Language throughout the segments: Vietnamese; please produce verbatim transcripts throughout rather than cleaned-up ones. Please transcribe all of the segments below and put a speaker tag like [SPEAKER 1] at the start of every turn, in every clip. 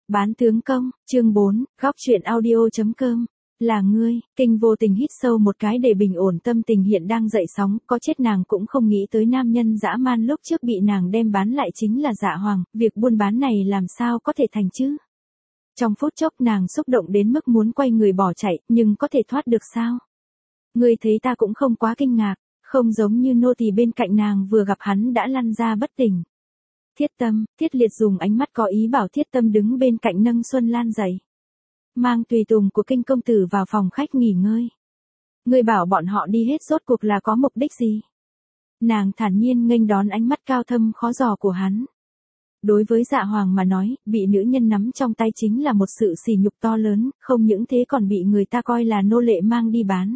[SPEAKER 1] Bán tướng công, chương bốn, góc truyện audio.com. Là ngươi, Kinh vô tình hít sâu một cái để bình ổn tâm tình hiện đang dậy sóng, có chết nàng cũng không nghĩ tới nam nhân dã man lúc trước bị nàng đem bán lại chính là Dạ Hoàng, việc buôn bán này làm sao có thể thành chứ? Trong phút chốc nàng xúc động đến mức muốn quay người bỏ chạy, nhưng có thể thoát được sao? Ngươi thấy ta cũng không quá kinh ngạc, không giống như nô tỳ bên cạnh nàng vừa gặp hắn đã lăn ra bất tỉnh. Thiết Tâm, Thiết Liệt dùng ánh mắt có ý bảo Thiết Tâm đứng bên cạnh nâng Xuân Lan dậy. Mang tùy tùng của Kinh công tử vào phòng khách nghỉ ngơi. Ngươi bảo bọn họ đi hết rốt cuộc là có mục đích gì? Nàng thản nhiên nghênh đón ánh mắt cao thâm khó dò của hắn. Đối với Dạ Hoàng mà nói, bị nữ nhân nắm trong tay chính là một sự sỉ nhục to lớn, không những thế còn bị người ta coi là nô lệ mang đi bán.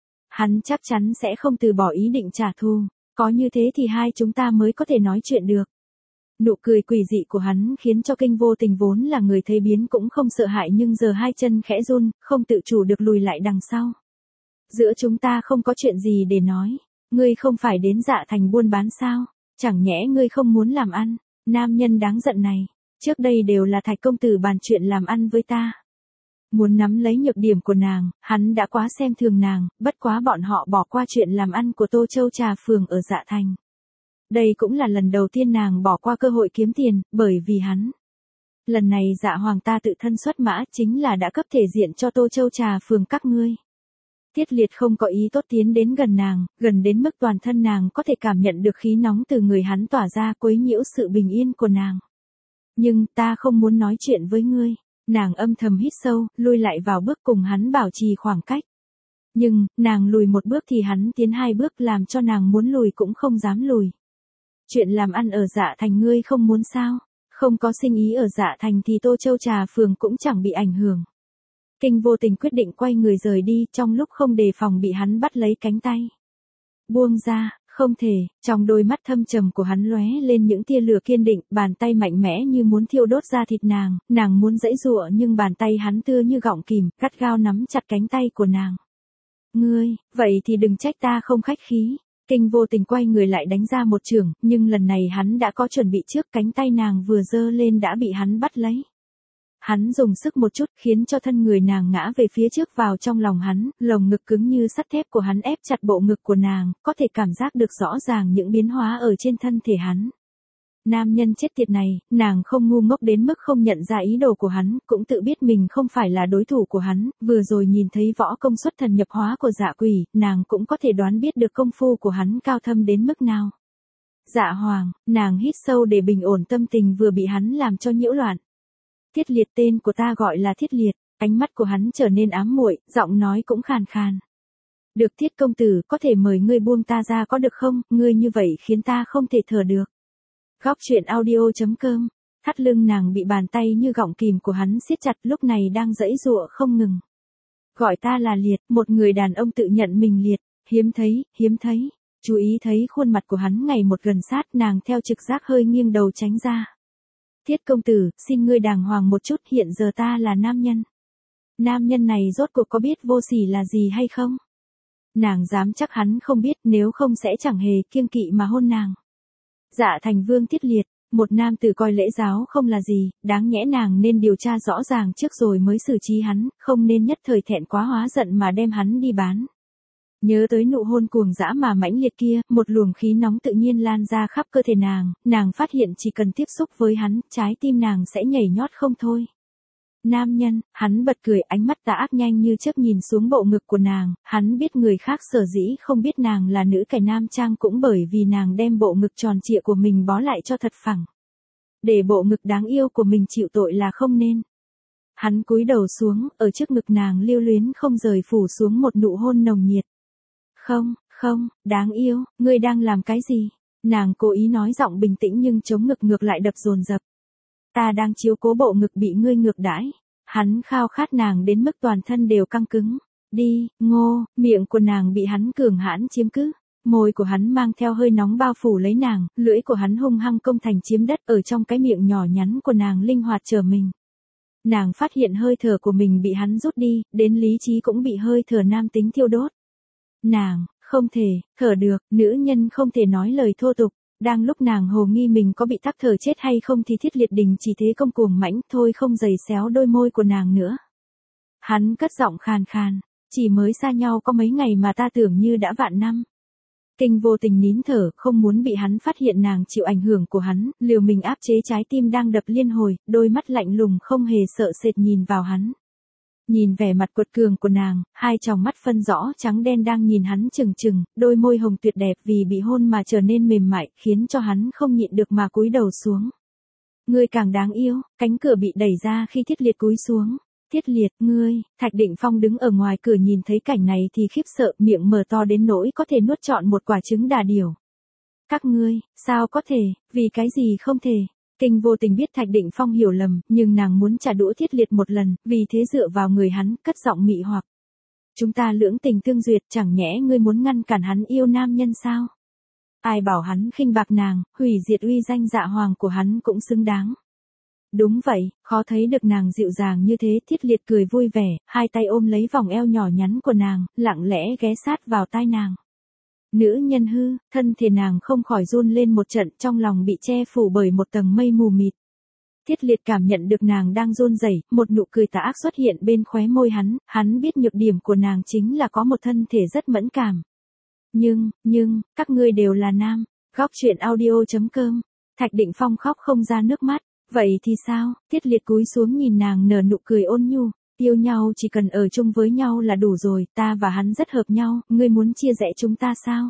[SPEAKER 1] Hắn chắc chắn sẽ không từ bỏ ý định trả thù, có như thế thì hai chúng ta mới có thể nói chuyện được. Nụ cười quỷ dị của hắn khiến cho Kinh vô tình vốn là người thấy biến cũng không sợ hãi nhưng giờ hai chân khẽ run, không tự chủ được lùi lại đằng sau. Giữa chúng ta không có chuyện gì để nói, ngươi không phải đến Dạ Thành buôn bán sao, chẳng nhẽ ngươi không muốn làm ăn, nam nhân đáng giận này, trước đây đều là Thạch công tử bàn chuyện làm ăn với ta. Muốn nắm lấy nhược điểm của nàng, hắn đã quá xem thường nàng, bất quá bọn họ bỏ qua chuyện làm ăn của Tô Châu Trà Phường ở Dạ Thành. Đây cũng là lần đầu tiên nàng bỏ qua cơ hội kiếm tiền, bởi vì hắn. Lần này Dạ Hoàng ta tự thân xuất mã chính là đã cấp thể diện cho Tô Châu Trà Phường các ngươi. Thiết Liệt không có ý tốt tiến đến gần nàng, gần đến mức toàn thân nàng có thể cảm nhận được khí nóng từ người hắn tỏa ra quấy nhiễu sự bình yên của nàng. Nhưng ta không muốn nói chuyện với ngươi. Nàng âm thầm hít sâu, lui lại vào bước cùng hắn bảo trì khoảng cách. Nhưng, nàng lùi một bước thì hắn tiến hai bước làm cho nàng muốn lùi cũng không dám lùi. Chuyện làm ăn ở Dạ Thành ngươi không muốn sao? Không có sinh ý ở Dạ Thành thì Tô Châu Trà Phường cũng chẳng bị ảnh hưởng. Kinh vô tình quyết định quay người rời đi trong lúc không đề phòng bị hắn bắt lấy cánh tay. Buông ra, không thể, trong đôi mắt thâm trầm của hắn lóe lên những tia lửa kiên định, bàn tay mạnh mẽ như muốn thiêu đốt ra thịt nàng, nàng muốn giãy giụa nhưng bàn tay hắn tưa như gọng kìm, gắt gao nắm chặt cánh tay của nàng. Ngươi, vậy thì đừng trách ta không khách khí. Kinh vô tình quay người lại đánh ra một chưởng, nhưng lần này hắn đã có chuẩn bị trước, cánh tay nàng vừa giơ lên đã bị hắn bắt lấy. Hắn dùng sức một chút khiến cho thân người nàng ngã về phía trước vào trong lòng hắn, lồng ngực cứng như sắt thép của hắn ép chặt bộ ngực của nàng, có thể cảm giác được rõ ràng những biến hóa ở trên thân thể hắn. Nam nhân chết tiệt này, nàng không ngu ngốc đến mức không nhận ra ý đồ của hắn, cũng tự biết mình không phải là đối thủ của hắn, vừa rồi nhìn thấy võ công xuất thần nhập hóa của Dạ Quỷ, nàng cũng có thể đoán biết được công phu của hắn cao thâm đến mức nào. Dạ Hoàng, nàng hít sâu để bình ổn tâm tình vừa bị hắn làm cho nhiễu loạn. Thiết Liệt, tên của ta gọi là Thiết Liệt, ánh mắt của hắn trở nên ám muội, giọng nói cũng khàn khàn. Được Thiết công tử, có thể mời ngươi buông ta ra có được không, ngươi như vậy khiến ta không thể thở được. Góc truyện audio.com, thắt lưng nàng bị bàn tay như gọng kìm của hắn siết chặt lúc này đang giãy giụa không ngừng. Gọi ta là Liệt, một người đàn ông tự nhận mình liệt, hiếm thấy, hiếm thấy. Chú ý thấy khuôn mặt của hắn ngày một gần sát, nàng theo trực giác hơi nghiêng đầu tránh ra. Thiết công tử, xin ngươi đàng hoàng một chút, hiện giờ ta là nam nhân. Nam nhân này rốt cuộc có biết vô sỉ là gì hay không? Nàng dám chắc hắn không biết, nếu không sẽ chẳng hề kiêng kỵ mà hôn nàng. Dạ Thành Vương Thiết Liệt, một nam tử coi lễ giáo không là gì, đáng nhẽ nàng nên điều tra rõ ràng trước rồi mới xử trí hắn, không nên nhất thời thẹn quá hóa giận mà đem hắn đi bán. Nhớ tới nụ hôn cuồng dã mà mãnh liệt kia, một luồng khí nóng tự nhiên lan ra khắp cơ thể nàng, nàng phát hiện chỉ cần tiếp xúc với hắn, trái tim nàng sẽ nhảy nhót không thôi. Nam nhân, hắn bật cười, ánh mắt tà ác nhanh như chớp nhìn xuống bộ ngực của nàng, hắn biết người khác sở dĩ không biết nàng là nữ cải nam trang cũng bởi vì nàng đem bộ ngực tròn trịa của mình bó lại cho thật phẳng. Để bộ ngực đáng yêu của mình chịu tội là không nên. Hắn cúi đầu xuống, ở trước ngực nàng lưu luyến không rời phủ xuống một nụ hôn nồng nhiệt. Không, không, đáng yêu, ngươi đang làm cái gì? Nàng cố ý nói giọng bình tĩnh nhưng chống ngực ngược lại đập dồn dập. Ta đang chiếu cố bộ ngực bị ngươi ngược đãi. Hắn khao khát nàng đến mức toàn thân đều căng cứng. Đi, ngô, miệng của nàng bị hắn cường hãn chiếm cứ. Môi của hắn mang theo hơi nóng bao phủ lấy nàng, lưỡi của hắn hung hăng công thành chiếm đất ở trong cái miệng nhỏ nhắn của nàng linh hoạt trở mình. Nàng phát hiện hơi thở của mình bị hắn rút đi, đến lý trí cũng bị hơi thở nam tính thiêu đốt. Nàng, không thể, thở được, nữ nhân không thể nói lời thô tục. Đang lúc nàng hồ nghi mình có bị tắc thở chết hay không thì Thiết Liệt đình chỉ thế công cuồng mãnh thôi không giày xéo đôi môi của nàng nữa. Hắn cất giọng khàn khàn, chỉ mới xa nhau có mấy ngày mà ta tưởng như đã vạn năm. Kinh Vô Tình nín thở, không muốn bị hắn phát hiện nàng chịu ảnh hưởng của hắn, liều mình áp chế trái tim đang đập liên hồi, đôi mắt lạnh lùng không hề sợ sệt nhìn vào hắn. Nhìn vẻ mặt quật cường của nàng, hai tròng mắt phân rõ trắng đen đang nhìn hắn chừng chừng, đôi môi hồng tuyệt đẹp vì bị hôn mà trở nên mềm mại, khiến cho hắn không nhịn được mà cúi đầu xuống. Ngươi càng đáng yêu, cánh cửa bị đẩy ra khi Thiết Liệt cúi xuống. Thiết Liệt, ngươi, Thạch Định Phong đứng ở ngoài cửa nhìn thấy cảnh này thì khiếp sợ, miệng mở to đến nỗi có thể nuốt trọn một quả trứng đà điểu. Các ngươi, sao có thể, vì cái gì không thể. Kinh Vô Tình biết Thạch Định Phong hiểu lầm, nhưng nàng muốn trả đũa Thiết Liệt một lần, vì thế dựa vào người hắn, cất giọng mị hoặc. Chúng ta lưỡng tình tương duyệt, chẳng nhẽ ngươi muốn ngăn cản hắn yêu nam nhân sao? Ai bảo hắn khinh bạc nàng, hủy diệt uy danh Dạ Hoàng của hắn cũng xứng đáng. Đúng vậy, khó thấy được nàng dịu dàng như thế. Thiết Liệt cười vui vẻ, hai tay ôm lấy vòng eo nhỏ nhắn của nàng, lặng lẽ ghé sát vào tai nàng. Nữ nhân hư, thân thể nàng không khỏi run lên một trận, trong lòng bị che phủ bởi một tầng mây mù mịt. Thiết Liệt cảm nhận được nàng đang run rẩy, một nụ cười tà ác xuất hiện bên khóe môi hắn, hắn biết nhược điểm của nàng chính là có một thân thể rất mẫn cảm. Nhưng, nhưng, các ngươi đều là nam. Góc truyện audio chấm com. Thạch Định Phong khóc không ra nước mắt. Vậy thì sao? Thiết Liệt cúi xuống nhìn nàng nở nụ cười ôn nhu. Yêu nhau chỉ cần ở chung với nhau là đủ rồi, ta và hắn rất hợp nhau, ngươi muốn chia rẽ chúng ta sao?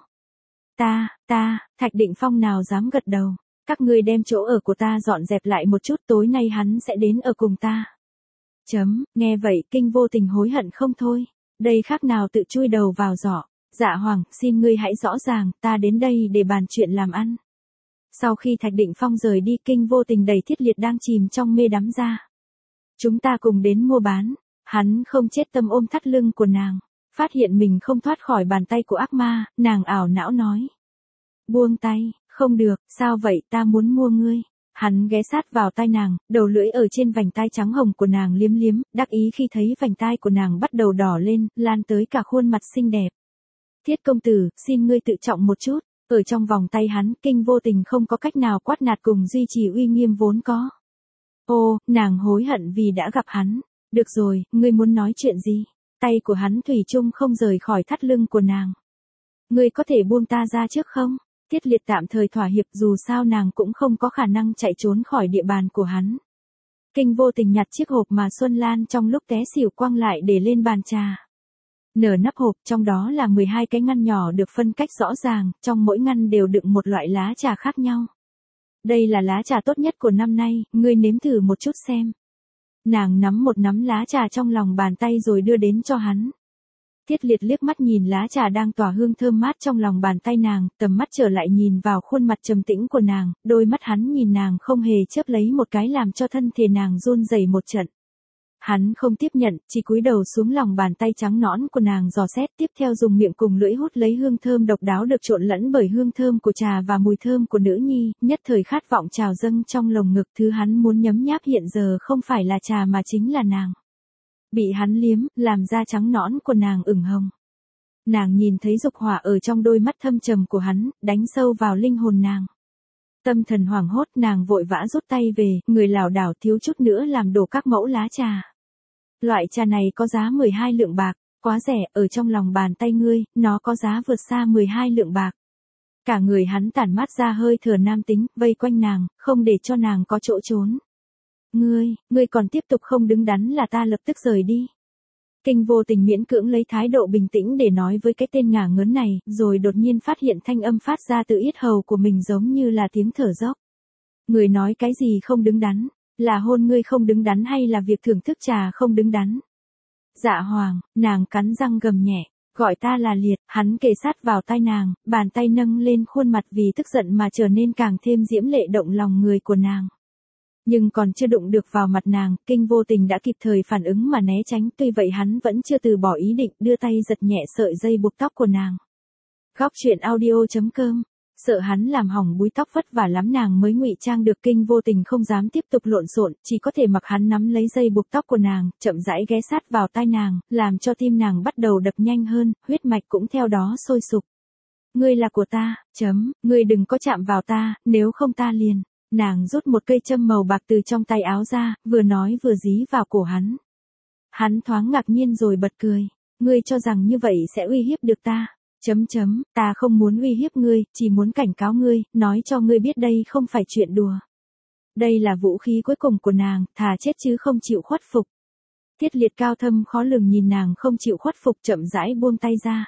[SPEAKER 1] Ta, ta, Thạch Định Phong nào dám gật đầu. Các ngươi đem chỗ ở của ta dọn dẹp lại một chút, tối nay hắn sẽ đến ở cùng ta. Chấm, nghe vậy Kinh Vô Tình hối hận không thôi. Đây khác nào tự chui đầu vào giỏ. Dạ Hoàng, xin ngươi hãy rõ ràng, ta đến đây để bàn chuyện làm ăn. Sau khi Thạch Định Phong rời đi, Kinh Vô Tình đẩy Thiết Liệt đang chìm trong mê đắm ra. Chúng ta cùng đến mua bán. Hắn không chết tâm ôm thắt lưng của nàng. Phát hiện mình không thoát khỏi bàn tay của ác ma, nàng ảo não nói. Buông tay, không được, sao vậy, ta muốn mua ngươi. Hắn ghé sát vào tai nàng, đầu lưỡi ở trên vành tai trắng hồng của nàng liếm liếm, đắc ý khi thấy vành tai của nàng bắt đầu đỏ lên, lan tới cả khuôn mặt xinh đẹp. Thiết công tử, xin ngươi tự trọng một chút. Ở trong vòng tay hắn, Kinh Vô Tình không có cách nào quát nạt cùng duy trì uy nghiêm vốn có. Ô, nàng hối hận vì đã gặp hắn. Được rồi, ngươi muốn nói chuyện gì? Tay của hắn thủy chung không rời khỏi thắt lưng của nàng. Ngươi có thể buông ta ra trước không? Thiết Liệt tạm thời thỏa hiệp, dù sao nàng cũng không có khả năng chạy trốn khỏi địa bàn của hắn. Kinh Vô Tình nhặt chiếc hộp mà Xuân Lan trong lúc té xỉu quăng lại để lên bàn trà. Nở nắp hộp, trong đó là mười hai cái ngăn nhỏ được phân cách rõ ràng, trong mỗi ngăn đều đựng một loại lá trà khác nhau. Đây là lá trà tốt nhất của năm nay, ngươi nếm thử một chút xem. Nàng nắm một nắm lá trà trong lòng bàn tay rồi đưa đến cho hắn. Thiết Liệt liếc mắt nhìn lá trà đang tỏa hương thơm mát trong lòng bàn tay nàng, tầm mắt trở lại nhìn vào khuôn mặt trầm tĩnh của nàng, đôi mắt hắn nhìn nàng không hề chớp lấy một cái làm cho thân thể nàng run rẩy một trận. Hắn không tiếp nhận, chỉ cúi đầu xuống lòng bàn tay trắng nõn của nàng dò xét, tiếp theo dùng miệng cùng lưỡi hút lấy hương thơm độc đáo được trộn lẫn bởi hương thơm của trà và mùi thơm của nữ nhi, nhất thời khát vọng trào dâng trong lồng ngực. Thứ hắn muốn nhấm nháp hiện giờ không phải là trà mà chính là nàng. Bị hắn liếm, làm da trắng nõn của nàng ửng hồng. Nàng nhìn thấy dục hỏa ở trong đôi mắt thâm trầm của hắn, đánh sâu vào linh hồn nàng. Tâm thần hoảng hốt, nàng vội vã rút tay về, người lảo đảo thiếu chút nữa làm đổ các mẫu lá trà. Loại trà này có giá mười hai lượng bạc, quá rẻ, ở trong lòng bàn tay ngươi, nó có giá vượt xa mười hai lượng bạc. Cả người hắn tản mát ra hơi thở nam tính, vây quanh nàng, không để cho nàng có chỗ trốn. Ngươi, ngươi còn tiếp tục không đứng đắn là ta lập tức rời đi. Kinh Vô Tình miễn cưỡng lấy thái độ bình tĩnh để nói với cái tên ngả ngớn này, rồi đột nhiên phát hiện thanh âm phát ra từ yết hầu của mình giống như là tiếng thở dốc. Người nói cái gì không đứng đắn, là hôn ngươi không đứng đắn hay là việc thưởng thức trà không đứng đắn? Dạ Hoàng, nàng cắn răng gầm nhẹ, gọi ta là Liệt, hắn kề sát vào tai nàng, bàn tay nâng lên khuôn mặt vì tức giận mà trở nên càng thêm diễm lệ động lòng người của nàng. Nhưng còn chưa đụng được vào mặt nàng, Kinh Vô Tình đã kịp thời phản ứng mà né tránh, tuy vậy hắn vẫn chưa từ bỏ ý định, đưa tay giật nhẹ sợi dây buộc tóc của nàng. Góc truyện audio chấm com. Sợ hắn làm hỏng búi tóc vất vả lắm nàng mới ngụy trang được. Kinh Vô Tình không dám tiếp tục lộn xộn, chỉ có thể mặc hắn nắm lấy dây buộc tóc của nàng, chậm rãi ghé sát vào tai nàng, làm cho tim nàng bắt đầu đập nhanh hơn, huyết mạch cũng theo đó sôi sục. Ngươi là của ta, chấm, ngươi đừng có chạm vào ta, nếu không ta liền. Nàng rút một cây châm màu bạc từ trong tay áo ra, vừa nói vừa dí vào cổ hắn. Hắn thoáng ngạc nhiên rồi bật cười. Ngươi cho rằng như vậy sẽ uy hiếp được ta. Chấm chấm, ta không muốn uy hiếp ngươi, chỉ muốn cảnh cáo ngươi, nói cho ngươi biết đây không phải chuyện đùa. Đây là vũ khí cuối cùng của nàng, thà chết chứ không chịu khuất phục. Tiết Liệt cao thâm khó lường nhìn nàng không chịu khuất phục chậm rãi buông tay ra.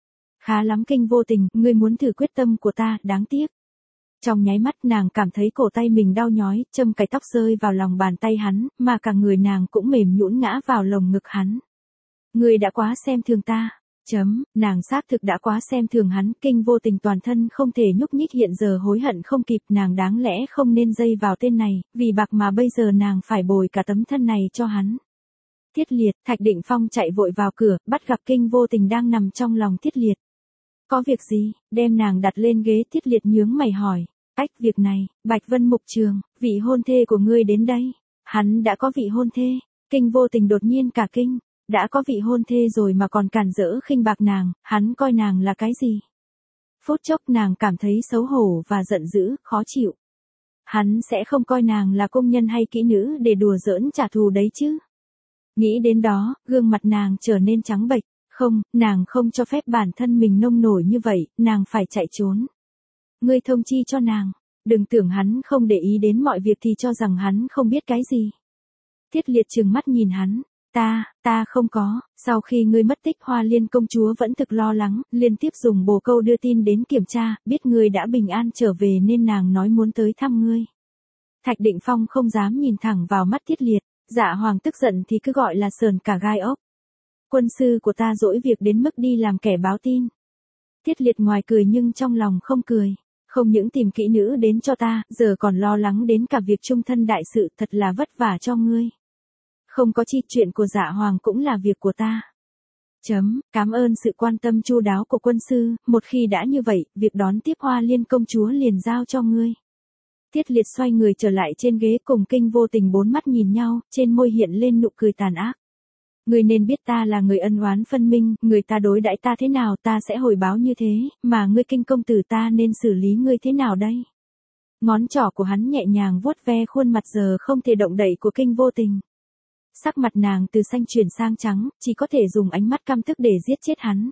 [SPEAKER 1] Khá lắm Kinh Vô Tình, ngươi muốn thử quyết tâm của ta, đáng tiếc. Trong nháy mắt nàng cảm thấy cổ tay mình đau nhói, châm cài tóc rơi vào lòng bàn tay hắn, mà cả người nàng cũng mềm nhũn ngã vào lồng ngực hắn. Ngươi đã quá xem thường ta. Chấm, nàng xác thực đã quá xem thường hắn, Kinh Vô Tình toàn thân không thể nhúc nhích hiện giờ hối hận không kịp, nàng đáng lẽ không nên dây vào tên này, vì bạc mà bây giờ nàng phải bồi cả tấm thân này cho hắn. Tiết Liệt, Thạch Định Phong chạy vội vào cửa, bắt gặp Kinh Vô Tình đang nằm trong lòng Tiết Liệt. Có việc gì, đem nàng đặt lên ghế. Tiết Liệt nhướng mày hỏi. Ách, việc này, Bạch Vân Mục Trường, vị hôn thê của ngươi đến đây. Hắn đã có vị hôn thê. Kinh Vô Tình đột nhiên cả kinh. Đã có vị hôn thê rồi mà còn cản rỡ khinh bạc nàng, hắn coi nàng là cái gì? Phút chốc nàng cảm thấy xấu hổ và giận dữ, khó chịu. Hắn sẽ không coi nàng là công nhân hay kỹ nữ để đùa giỡn trả thù đấy chứ. Nghĩ đến đó, gương mặt nàng trở nên trắng bệch. Không, nàng không cho phép bản thân mình nông nổi như vậy, nàng phải chạy trốn. Ngươi thông chi cho nàng, đừng tưởng hắn không để ý đến mọi việc thì cho rằng hắn không biết cái gì. Tiết Liệt trừng mắt nhìn hắn. Ta, ta không có, sau khi ngươi mất tích Hoa Liên công chúa vẫn thực lo lắng, liên tiếp dùng bồ câu đưa tin đến kiểm tra, biết ngươi đã bình an trở về nên nàng nói muốn tới thăm ngươi. Thạch Định Phong không dám nhìn thẳng vào mắt Tiết Liệt, Dạ Hoàng tức giận thì cứ gọi là sờn cả gai ốc. Quân sư của ta dỗi việc đến mức đi làm kẻ báo tin. Tiết Liệt ngoài cười nhưng trong lòng không cười. Không những tìm kỹ nữ đến cho ta, giờ còn lo lắng đến cả việc chung thân đại sự, thật là vất vả cho ngươi. Không có chi, chuyện của Dạ Hoàng cũng là việc của ta. Chấm, cảm ơn sự quan tâm chu đáo của quân sư, một khi đã như vậy, việc đón tiếp Hoa Liên công chúa liền giao cho ngươi. Tiết Liệt xoay người trở lại trên ghế cùng Kinh Vô Tình bốn mắt nhìn nhau, trên môi hiện lên nụ cười tàn ác. Ngươi nên biết ta là người ân oán phân minh, người ta đối đãi ta thế nào ta sẽ hồi báo như thế, mà ngươi Kinh công tử ta nên xử lý ngươi thế nào đây? Ngón trỏ của hắn nhẹ nhàng vuốt ve khuôn mặt giờ không thể động đậy của Kinh Vô Tình. Sắc mặt nàng từ xanh chuyển sang trắng, chỉ có thể dùng ánh mắt căm tức để giết chết hắn.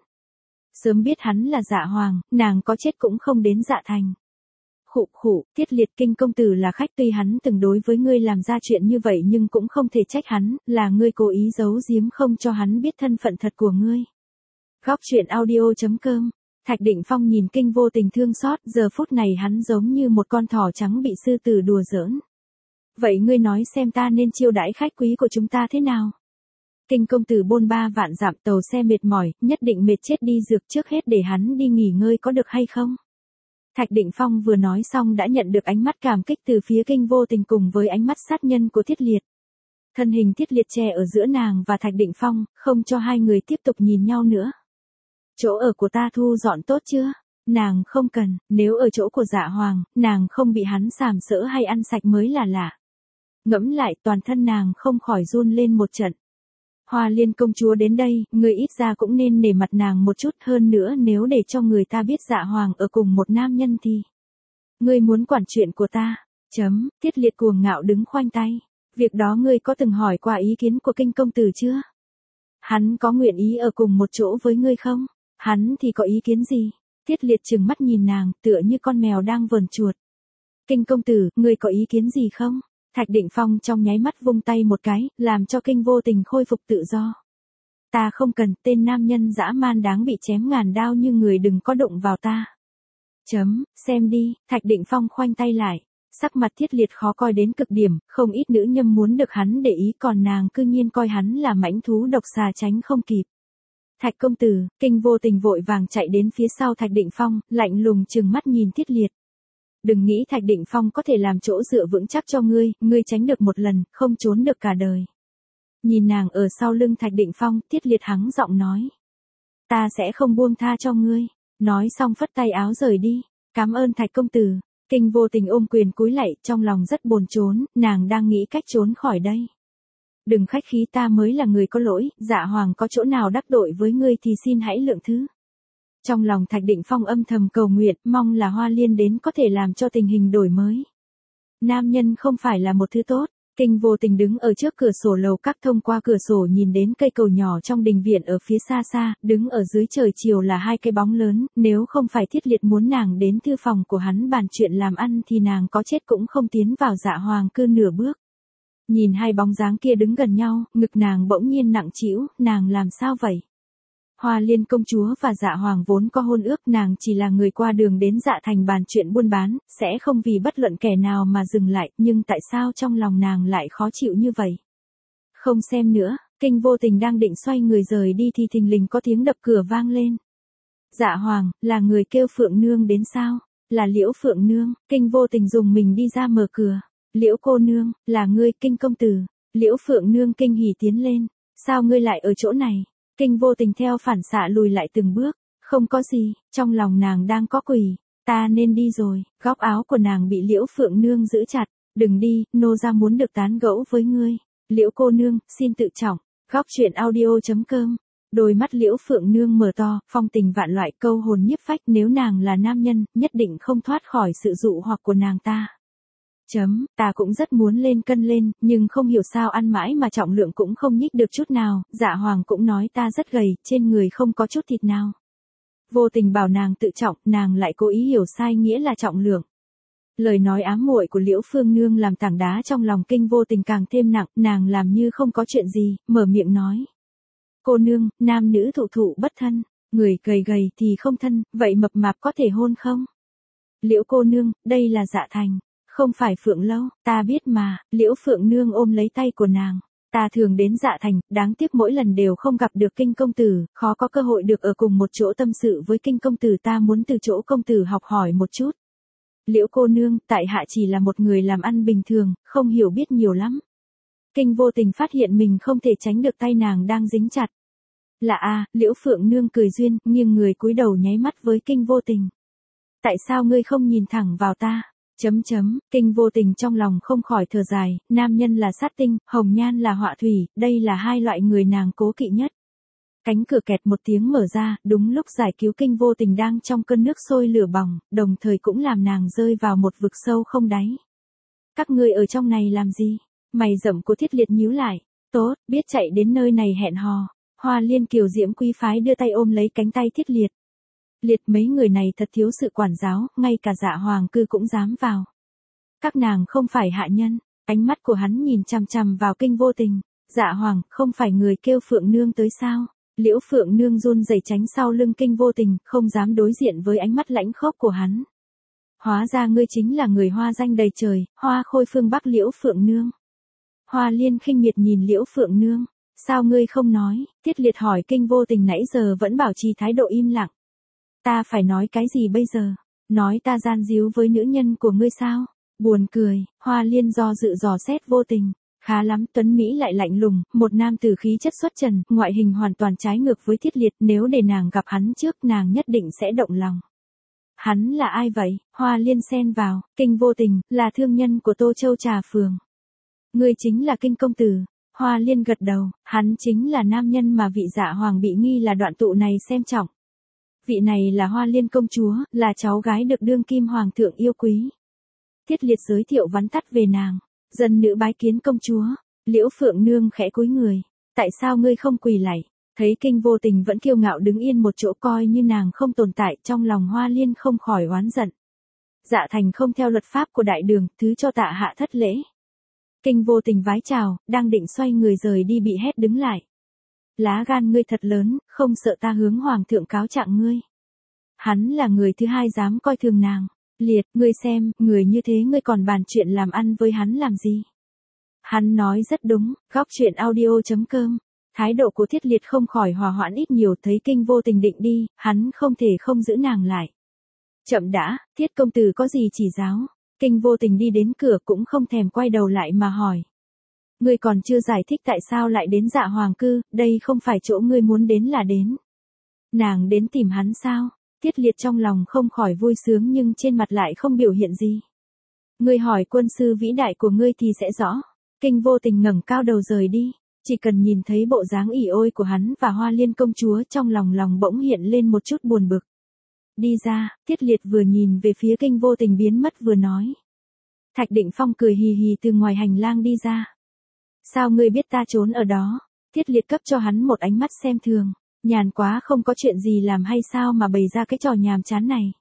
[SPEAKER 1] Sớm biết hắn là Dạ Hoàng, nàng có chết cũng không đến Dạ Thành. Khụ khụ, Tiết Liệt, Kinh công tử là khách, tuy hắn từng đối với ngươi làm ra chuyện như vậy nhưng cũng không thể trách hắn, là ngươi cố ý giấu giếm không cho hắn biết thân phận thật của ngươi. Góc truyện audio chấm com. Thạch Định Phong nhìn Kinh Vô Tình thương xót, giờ phút này hắn giống như một con thỏ trắng bị sư tử đùa giỡn. Vậy ngươi nói xem ta nên chiêu đãi khách quý của chúng ta thế nào? Kinh công tử bôn ba vạn dặm tàu xe mệt mỏi, nhất định mệt chết đi dược, trước hết để hắn đi nghỉ ngơi có được hay không? Thạch Định Phong vừa nói xong đã nhận được ánh mắt cảm kích từ phía Kinh Vô Tình cùng với ánh mắt sát nhân của Tiết Liệt. Thân hình Tiết Liệt che ở giữa nàng và Thạch Định Phong, không cho hai người tiếp tục nhìn nhau nữa. Chỗ ở của ta thu dọn tốt chưa? Nàng không cần, nếu ở chỗ của Dạ Hoàng, nàng không bị hắn sàm sỡ hay ăn sạch mới là lạ. Ngẫm lại toàn thân nàng không khỏi run lên một trận. Hoa Liên công chúa đến đây, người ít ra cũng nên nể mặt nàng một chút, hơn nữa nếu để cho người ta biết Dạ Hoàng ở cùng một nam nhân thì. Ngươi muốn quản chuyện của ta. Chấm, Tiết Liệt cuồng ngạo đứng khoanh tay. Việc đó ngươi có từng hỏi qua ý kiến của Kinh công tử chưa? Hắn có nguyện ý ở cùng một chỗ với ngươi không? Hắn thì có ý kiến gì? Tiết Liệt trừng mắt nhìn nàng, tựa như con mèo đang vờn chuột. Kinh công tử, ngươi có ý kiến gì không? Thạch Định Phong trong nháy mắt vung tay một cái, làm cho Kinh Vô Tình khôi phục tự do. Ta không cần, tên nam nhân dã man đáng bị chém ngàn đao như người đừng có đụng vào ta. Chấm, xem đi, Thạch Định Phong khoanh tay lại. Sắc mặt Tiết Liệt khó coi đến cực điểm, không ít nữ nhâm muốn được hắn để ý còn nàng cư nhiên coi hắn là mãnh thú độc xà tránh không kịp. Thạch công tử, Kinh Vô Tình vội vàng chạy đến phía sau Thạch Định Phong, lạnh lùng trừng mắt nhìn Tiết Liệt. Đừng nghĩ Thạch Định Phong có thể làm chỗ dựa vững chắc cho ngươi, ngươi tránh được một lần, không trốn được cả đời. Nhìn nàng ở sau lưng Thạch Định Phong, Tiết Liệt hắng giọng nói. Ta sẽ không buông tha cho ngươi. Nói xong phất tay áo rời đi. Cảm ơn Thạch công tử. Kinh Vô Tình ôm quyền cúi lạy, trong lòng rất bồn chồn, nàng đang nghĩ cách trốn khỏi đây. Đừng khách khí, ta mới là người có lỗi, Dạ Hoàng có chỗ nào đắc tội với ngươi thì xin hãy lượng thứ. Trong lòng Thạch Định Phong âm thầm cầu nguyện, mong là Hoa Liên đến có thể làm cho tình hình đổi mới. Nam nhân không phải là một thứ tốt. Kinh Vô Tình đứng ở trước cửa sổ lầu các, thông qua cửa sổ nhìn đến cây cầu nhỏ trong đình viện ở phía xa xa, đứng ở dưới trời chiều là hai cái bóng lớn, nếu không phải Thiết Liệt muốn nàng đến thư phòng của hắn bàn chuyện làm ăn thì nàng có chết cũng không tiến vào Dạ Hoàng cư nửa bước. Nhìn hai bóng dáng kia đứng gần nhau, ngực nàng bỗng nhiên nặng trĩu, nàng làm sao vậy? Hoa Liên công chúa và Dạ Hoàng vốn có hôn ước, nàng chỉ là người qua đường đến Dạ Thành bàn chuyện buôn bán, sẽ không vì bất luận kẻ nào mà dừng lại, nhưng tại sao trong lòng nàng lại khó chịu như vậy? Không xem nữa, Kinh Vô Tình đang định xoay người rời đi thì thình lình có tiếng đập cửa vang lên. Dạ Hoàng, là người kêu Phượng Nương đến sao? Là Liễu Phượng Nương. Kinh Vô Tình dùng mình đi ra mở cửa. Liễu cô nương, là ngươi, Kinh công tử. Liễu Phượng Nương kinh hỉ tiến lên. Sao ngươi lại ở chỗ này? Kinh Vô Tình theo phản xạ lùi lại từng bước. Không có gì, trong lòng nàng đang có quỷ. Ta nên đi rồi. Góc áo của nàng bị Liễu Phượng Nương giữ chặt. Đừng đi, nô gia muốn được tán gẫu với ngươi. Liễu cô nương, xin tự trọng. Góc truyện audio chấm com. Đôi mắt Liễu Phượng Nương mở to, phong tình vạn loại, câu hồn nhiếp phách, nếu nàng là nam nhân, nhất định không thoát khỏi sự dụ hoặc của nàng ta. Chấm, ta cũng rất muốn lên cân lên, nhưng không hiểu sao ăn mãi mà trọng lượng cũng không nhích được chút nào, Dạ Hoàng cũng nói ta rất gầy, trên người không có chút thịt nào. Vô Tình bảo nàng tự trọng, nàng lại cố ý hiểu sai nghĩa là trọng lượng. Lời nói ám muội của Liễu Phương Nương làm tảng đá trong lòng Kinh Vô Tình càng thêm nặng, nàng làm như không có chuyện gì, mở miệng nói. Cô nương, nam nữ thụ thụ bất thân, người gầy gầy thì không thân, vậy mập mạp có thể hôn không? Liễu cô nương, đây là Dạ Thành, không phải Phượng Lâu, ta biết mà. Liễu Phượng Nương ôm lấy tay của nàng. Ta thường đến Dạ Thành, đáng tiếc mỗi lần đều không gặp được Kinh công tử, khó có cơ hội được ở cùng một chỗ tâm sự với Kinh công tử, ta muốn từ chỗ công tử học hỏi một chút. Liễu cô nương, tại hạ chỉ là một người làm ăn bình thường, không hiểu biết nhiều lắm. Kinh Vô Tình phát hiện mình không thể tránh được tay nàng đang dính chặt. Là a, Liễu Phượng Nương cười duyên, nghiêng người cúi đầu nháy mắt với Kinh Vô Tình. Tại sao ngươi không nhìn thẳng vào ta? Chấm chấm, Kinh Vô Tình trong lòng không khỏi thở dài, nam nhân là sát tinh, hồng nhan là họa thủy, đây là hai loại người nàng cố kỵ nhất. Cánh cửa kẹt một tiếng mở ra, đúng lúc giải cứu Kinh Vô Tình đang trong cơn nước sôi lửa bỏng, đồng thời cũng làm nàng rơi vào một vực sâu không đáy. Các ngươi ở trong này làm gì? Mày rậm của Thiết Liệt nhíu lại. Tốt, biết chạy đến nơi này hẹn hò. Hoa Liên kiều diễm quý phái đưa tay ôm lấy cánh tay Thiết Liệt. Liệt, mấy người này thật thiếu sự quản giáo, ngay cả Dạ Hoàng cư cũng dám vào. Các nàng không phải hạ nhân. Ánh mắt của hắn nhìn chằm chằm vào Kinh Vô Tình. Dạ Hoàng, không phải người kêu Phượng Nương tới sao? Liễu Phượng Nương run rẩy tránh sau lưng Kinh Vô Tình, không dám đối diện với ánh mắt lãnh khốc của hắn. Hóa ra ngươi chính là người hoa danh đầy trời, Hoa Khôi phương Bắc Liễu Phượng Nương. Hoa Liên khinh miệt nhìn Liễu Phượng Nương. Sao ngươi không nói? Thiết Liệt hỏi Kinh Vô Tình nãy giờ vẫn bảo trì thái độ im lặng. Ta phải nói cái gì bây giờ? Nói ta gian díu với nữ nhân của ngươi sao? Buồn cười, Hoa Liên do dự dò xét Vô Tình. Khá lắm, Tuấn Mỹ lại lạnh lùng, một nam tử khí chất xuất trần, ngoại hình hoàn toàn trái ngược với Thiết Liệt, nếu để nàng gặp hắn trước nàng nhất định sẽ động lòng. Hắn là ai vậy? Hoa Liên xen vào, Kinh Vô Tình, là thương nhân của Tô Châu Trà Phường. Ngươi chính là Kinh công tử. Hoa Liên gật đầu, hắn chính là nam nhân mà vị Dạ Hoàng bị nghi là đoạn tụ này xem trọng. Vị này là Hoa Liên công chúa, là cháu gái được đương kim hoàng thượng yêu quý. Thiết Liệt giới thiệu vắn tắt về nàng. Dân nữ bái kiến công chúa. Liễu Phượng Nương khẽ cúi người. Tại sao ngươi không quỳ lạy? Thấy Kinh Vô Tình vẫn kiêu ngạo đứng yên một chỗ coi như nàng không tồn tại, trong lòng Hoa Liên không khỏi oán giận. Dạ Thành không theo luật pháp của đại đường, thứ cho tạ hạ thất lễ. Kinh Vô Tình vái chào, đang định xoay người rời đi bị hét đứng lại. Lá gan ngươi thật lớn, không sợ ta hướng hoàng thượng cáo trạng ngươi. Hắn là người thứ hai dám coi thường nàng. Liệt, ngươi xem, người như thế ngươi còn bàn chuyện làm ăn với hắn làm gì? Hắn nói rất đúng, góc truyện audio chấm com. Thái độ của Thiết Liệt không khỏi hòa hoãn ít nhiều, thấy Kinh Vô Tình định đi, hắn không thể không giữ nàng lại. Chậm đã, Thiết công tử có gì chỉ giáo? Kinh Vô Tình đi đến cửa cũng không thèm quay đầu lại mà hỏi. Ngươi còn chưa giải thích tại sao lại đến Dạ Hoàng cư, đây không phải chỗ ngươi muốn đến là đến. Nàng đến tìm hắn sao? Thiết Liệt trong lòng không khỏi vui sướng nhưng trên mặt lại không biểu hiện gì. Ngươi hỏi quân sư vĩ đại của ngươi thì sẽ rõ. Kinh Vô Tình ngẩng cao đầu rời đi. Chỉ cần nhìn thấy bộ dáng ỉ ôi của hắn và Hoa Liên công chúa trong lòng lòng bỗng hiện lên một chút buồn bực. Đi ra, Tiết Liệt vừa nhìn về phía Kinh Vô Tình biến mất vừa nói. Thạch Định Phong cười hì hì từ ngoài hành lang đi ra. Sao ngươi biết ta trốn ở đó? Tiết Liệt cấp cho hắn một ánh mắt xem thường. Nhàn quá không có chuyện gì làm hay sao mà bày ra cái trò nhàm chán này.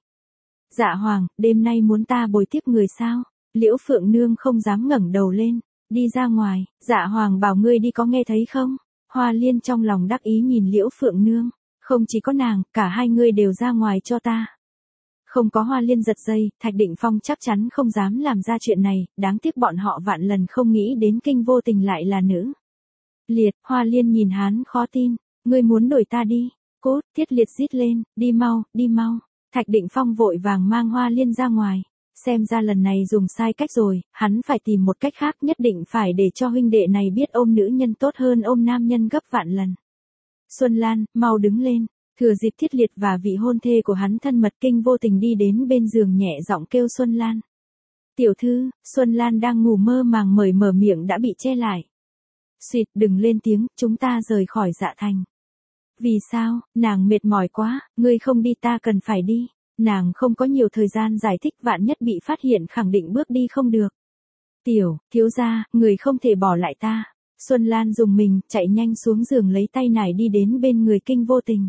[SPEAKER 1] Dạ Hoàng, đêm nay muốn ta bồi tiếp người sao? Liễu Phượng Nương không dám ngẩng đầu lên. Đi ra ngoài, Dạ Hoàng bảo ngươi đi có nghe thấy không? Hoa Liên trong lòng đắc ý nhìn Liễu Phượng Nương. Không chỉ có nàng, cả hai ngươi đều ra ngoài cho ta. Không có Hoa Liên giật dây, Thạch Định Phong chắc chắn không dám làm ra chuyện này, đáng tiếc bọn họ vạn lần không nghĩ đến Kinh Vô Tình lại là nữ. Liệt, Hoa Liên nhìn hắn khó tin, ngươi muốn đuổi ta đi. Cút, Tiết Liệt rít lên, đi mau, đi mau. Thạch Định Phong vội vàng mang Hoa Liên ra ngoài. Xem ra lần này dùng sai cách rồi, hắn phải tìm một cách khác, nhất định phải để cho huynh đệ này biết ôm nữ nhân tốt hơn ôm nam nhân gấp vạn lần. Xuân Lan, mau đứng lên. Thừa dịp Tiết Liệt và vị hôn thê của hắn thân mật, Kinh Vô Tình đi đến bên giường nhẹ giọng kêu Xuân Lan. Tiểu thư, Xuân Lan đang ngủ mơ màng mời mở miệng đã bị che lại. Xịt, đừng lên tiếng, chúng ta rời khỏi Dạ Thành. Vì sao, nàng mệt mỏi quá, ngươi không đi ta cần phải đi. Nàng không có nhiều thời gian giải thích, vạn nhất bị phát hiện khẳng định bước đi không được. Tiểu, thiếu gia, người không thể bỏ lại ta. Xuân Lan dùng mình, chạy nhanh xuống giường lấy tay nải đi đến bên người Kinh Vô Tình.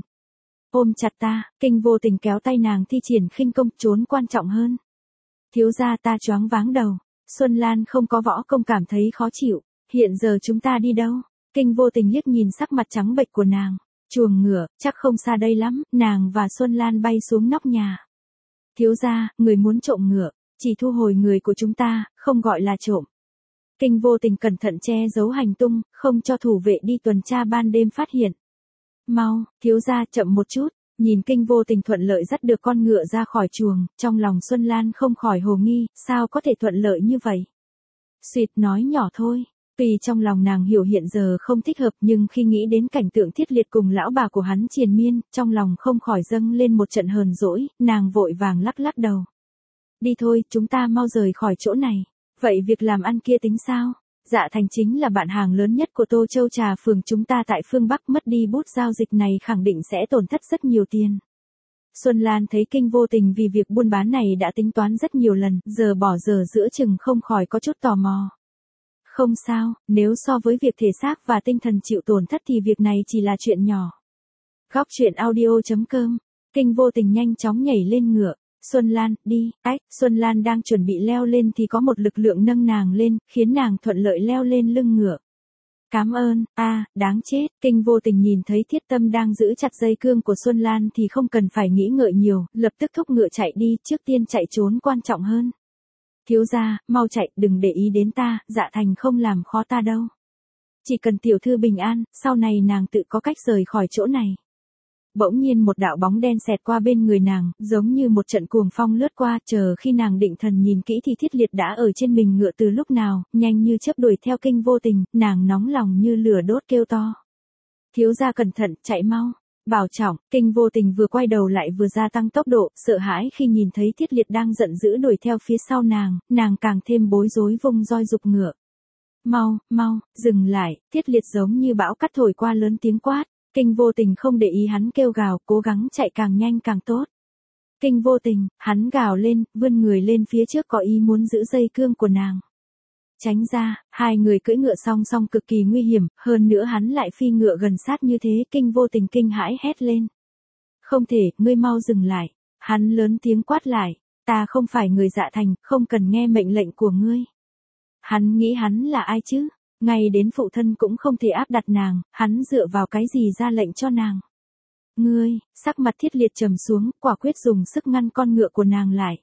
[SPEAKER 1] Ôm chặt ta, Kinh Vô Tình kéo tay nàng thi triển khinh công, trốn quan trọng hơn. Thiếu gia ta choáng váng đầu. Xuân Lan không có võ công cảm thấy khó chịu. Hiện giờ chúng ta đi đâu? Kinh Vô Tình liếc nhìn sắc mặt trắng bệch của nàng. Chuồng ngựa, chắc không xa đây lắm. Nàng và Xuân Lan bay xuống nóc nhà. Thiếu gia, người muốn trộm ngựa, chỉ thu hồi người của chúng ta, không gọi là trộm. Kinh Vô Tình cẩn thận che giấu hành tung, không cho thủ vệ đi tuần tra ban đêm phát hiện. Mau, thiếu gia chậm một chút. Nhìn Kinh Vô Tình thuận lợi dắt được con ngựa ra khỏi chuồng, trong lòng Xuân Lan không khỏi hồ nghi, sao có thể thuận lợi như vậy? Xuyệt nói nhỏ thôi. Tuy trong lòng nàng hiểu hiện giờ không thích hợp, nhưng khi nghĩ đến cảnh tượng Tiết Liệt cùng lão bà của hắn triền miên, trong lòng không khỏi dâng lên một trận hờn dỗi, nàng vội vàng lắc lắc đầu. Đi thôi, chúng ta mau rời khỏi chỗ này. Vậy việc làm ăn kia tính sao? Dạ Thành chính là bạn hàng lớn nhất của Tô Châu Trà phường chúng ta tại phương Bắc, mất đi bút giao dịch này khẳng định sẽ tổn thất rất nhiều tiền. Xuân Lan thấy Kinh Vô Tình vì việc buôn bán này đã tính toán rất nhiều lần, giờ bỏ giờ giữa chừng không khỏi có chút tò mò. Không sao, nếu so với việc thể xác và tinh thần chịu tổn thất thì việc này chỉ là chuyện nhỏ. Góc truyện audio chấm com. Kinh Vô Tình nhanh chóng nhảy lên ngựa. Xuân Lan, đi. Ách, Xuân Lan đang chuẩn bị leo lên thì có một lực lượng nâng nàng lên, khiến nàng thuận lợi leo lên lưng ngựa. Cám ơn, a, à, đáng chết. Kinh Vô Tình nhìn thấy Thiết Tâm đang giữ chặt dây cương của Xuân Lan thì không cần phải nghĩ ngợi nhiều, lập tức thúc ngựa chạy đi, trước tiên chạy trốn quan trọng hơn. Thiếu gia, mau chạy, đừng để ý đến ta, Dạ Thành không làm khó ta đâu. Chỉ cần tiểu thư bình an, sau này nàng tự có cách rời khỏi chỗ này. Bỗng nhiên một đạo bóng đen xẹt qua bên người nàng, giống như một trận cuồng phong lướt qua, chờ khi nàng định thần nhìn kỹ thì Thiết Liệt đã ở trên mình ngựa từ lúc nào, nhanh như chớp đuổi theo Kinh Vô Tình, nàng nóng lòng như lửa đốt kêu to. Thiếu gia cẩn thận, chạy mau. Bảo trọng. Kinh Vô Tình vừa quay đầu lại vừa gia tăng tốc độ, sợ hãi khi nhìn thấy Thiết Liệt đang giận dữ đuổi theo phía sau nàng, nàng càng thêm bối rối vung roi giục ngựa. Mau, mau, dừng lại. Thiết Liệt giống như bão cát thổi qua lớn tiếng quát. Kinh Vô Tình không để ý hắn kêu gào, cố gắng chạy càng nhanh càng tốt. Kinh Vô Tình, hắn gào lên, vươn người lên phía trước có ý muốn giữ dây cương của nàng. Tránh ra, hai người cưỡi ngựa song song cực kỳ nguy hiểm, hơn nữa hắn lại phi ngựa gần sát như thế, Kinh Vô Tình kinh hãi hét lên. Không thể, ngươi mau dừng lại. Hắn lớn tiếng quát lại, ta không phải người Dạ Thành, không cần nghe mệnh lệnh của ngươi. Hắn nghĩ hắn là ai chứ? Ngay đến phụ thân cũng không thể áp đặt nàng, hắn dựa vào cái gì ra lệnh cho nàng. Ngươi, sắc mặt Thiết Liệt trầm xuống, quả quyết dùng sức ngăn con ngựa của nàng lại.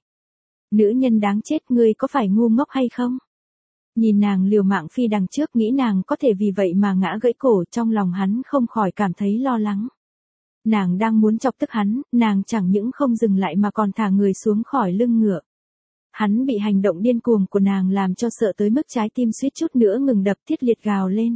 [SPEAKER 1] Nữ nhân đáng chết, ngươi có phải ngu ngốc hay không? Nhìn nàng liều mạng phi đằng trước, nghĩ nàng có thể vì vậy mà ngã gãy cổ, trong lòng hắn không khỏi cảm thấy lo lắng. Nàng đang muốn chọc tức hắn, nàng chẳng những không dừng lại mà còn thả người xuống khỏi lưng ngựa. Hắn bị hành động điên cuồng của nàng làm cho sợ tới mức trái tim suýt chút nữa ngừng đập. Thiết Liệt gào lên.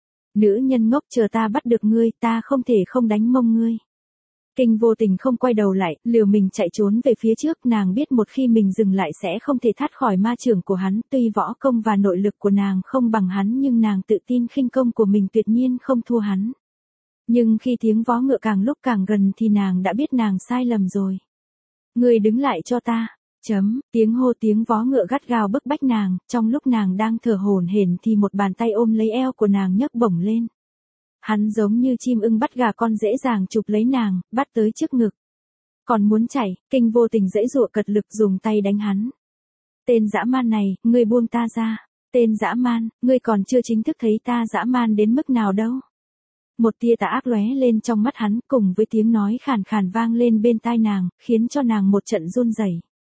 [SPEAKER 1] Nữ nhân ngốc, chờ ta bắt được ngươi, ta không thể không đánh mông ngươi. Kinh Vô Tình không quay đầu lại, liều mình chạy trốn về phía trước, nàng biết một khi mình dừng lại sẽ không thể thoát khỏi ma chưởng của hắn, tuy võ công và nội lực của nàng không bằng hắn nhưng nàng tự tin khinh công của mình tuyệt nhiên không thua hắn. Nhưng khi tiếng vó ngựa càng lúc càng gần thì nàng đã biết nàng sai lầm rồi. Ngươi đứng lại cho ta. Chấm, tiếng hô tiếng vó ngựa gắt gao bức bách nàng, trong lúc nàng đang thở hổn hển thì một bàn tay ôm lấy eo của nàng nhấc bổng lên. Hắn giống như chim ưng bắt gà con dễ dàng chụp lấy nàng, bắt tới trước ngực. Còn muốn chạy, Kinh vô tình dãy dụa cật lực dùng tay đánh hắn. Tên dã man này, ngươi buông ta ra. Tên dã man, ngươi còn chưa chính thức thấy ta dã man đến mức nào đâu. Một tia tà ác lóe lên trong mắt hắn cùng với tiếng nói khàn khàn vang lên bên tai nàng, khiến cho nàng một trận run rẩy.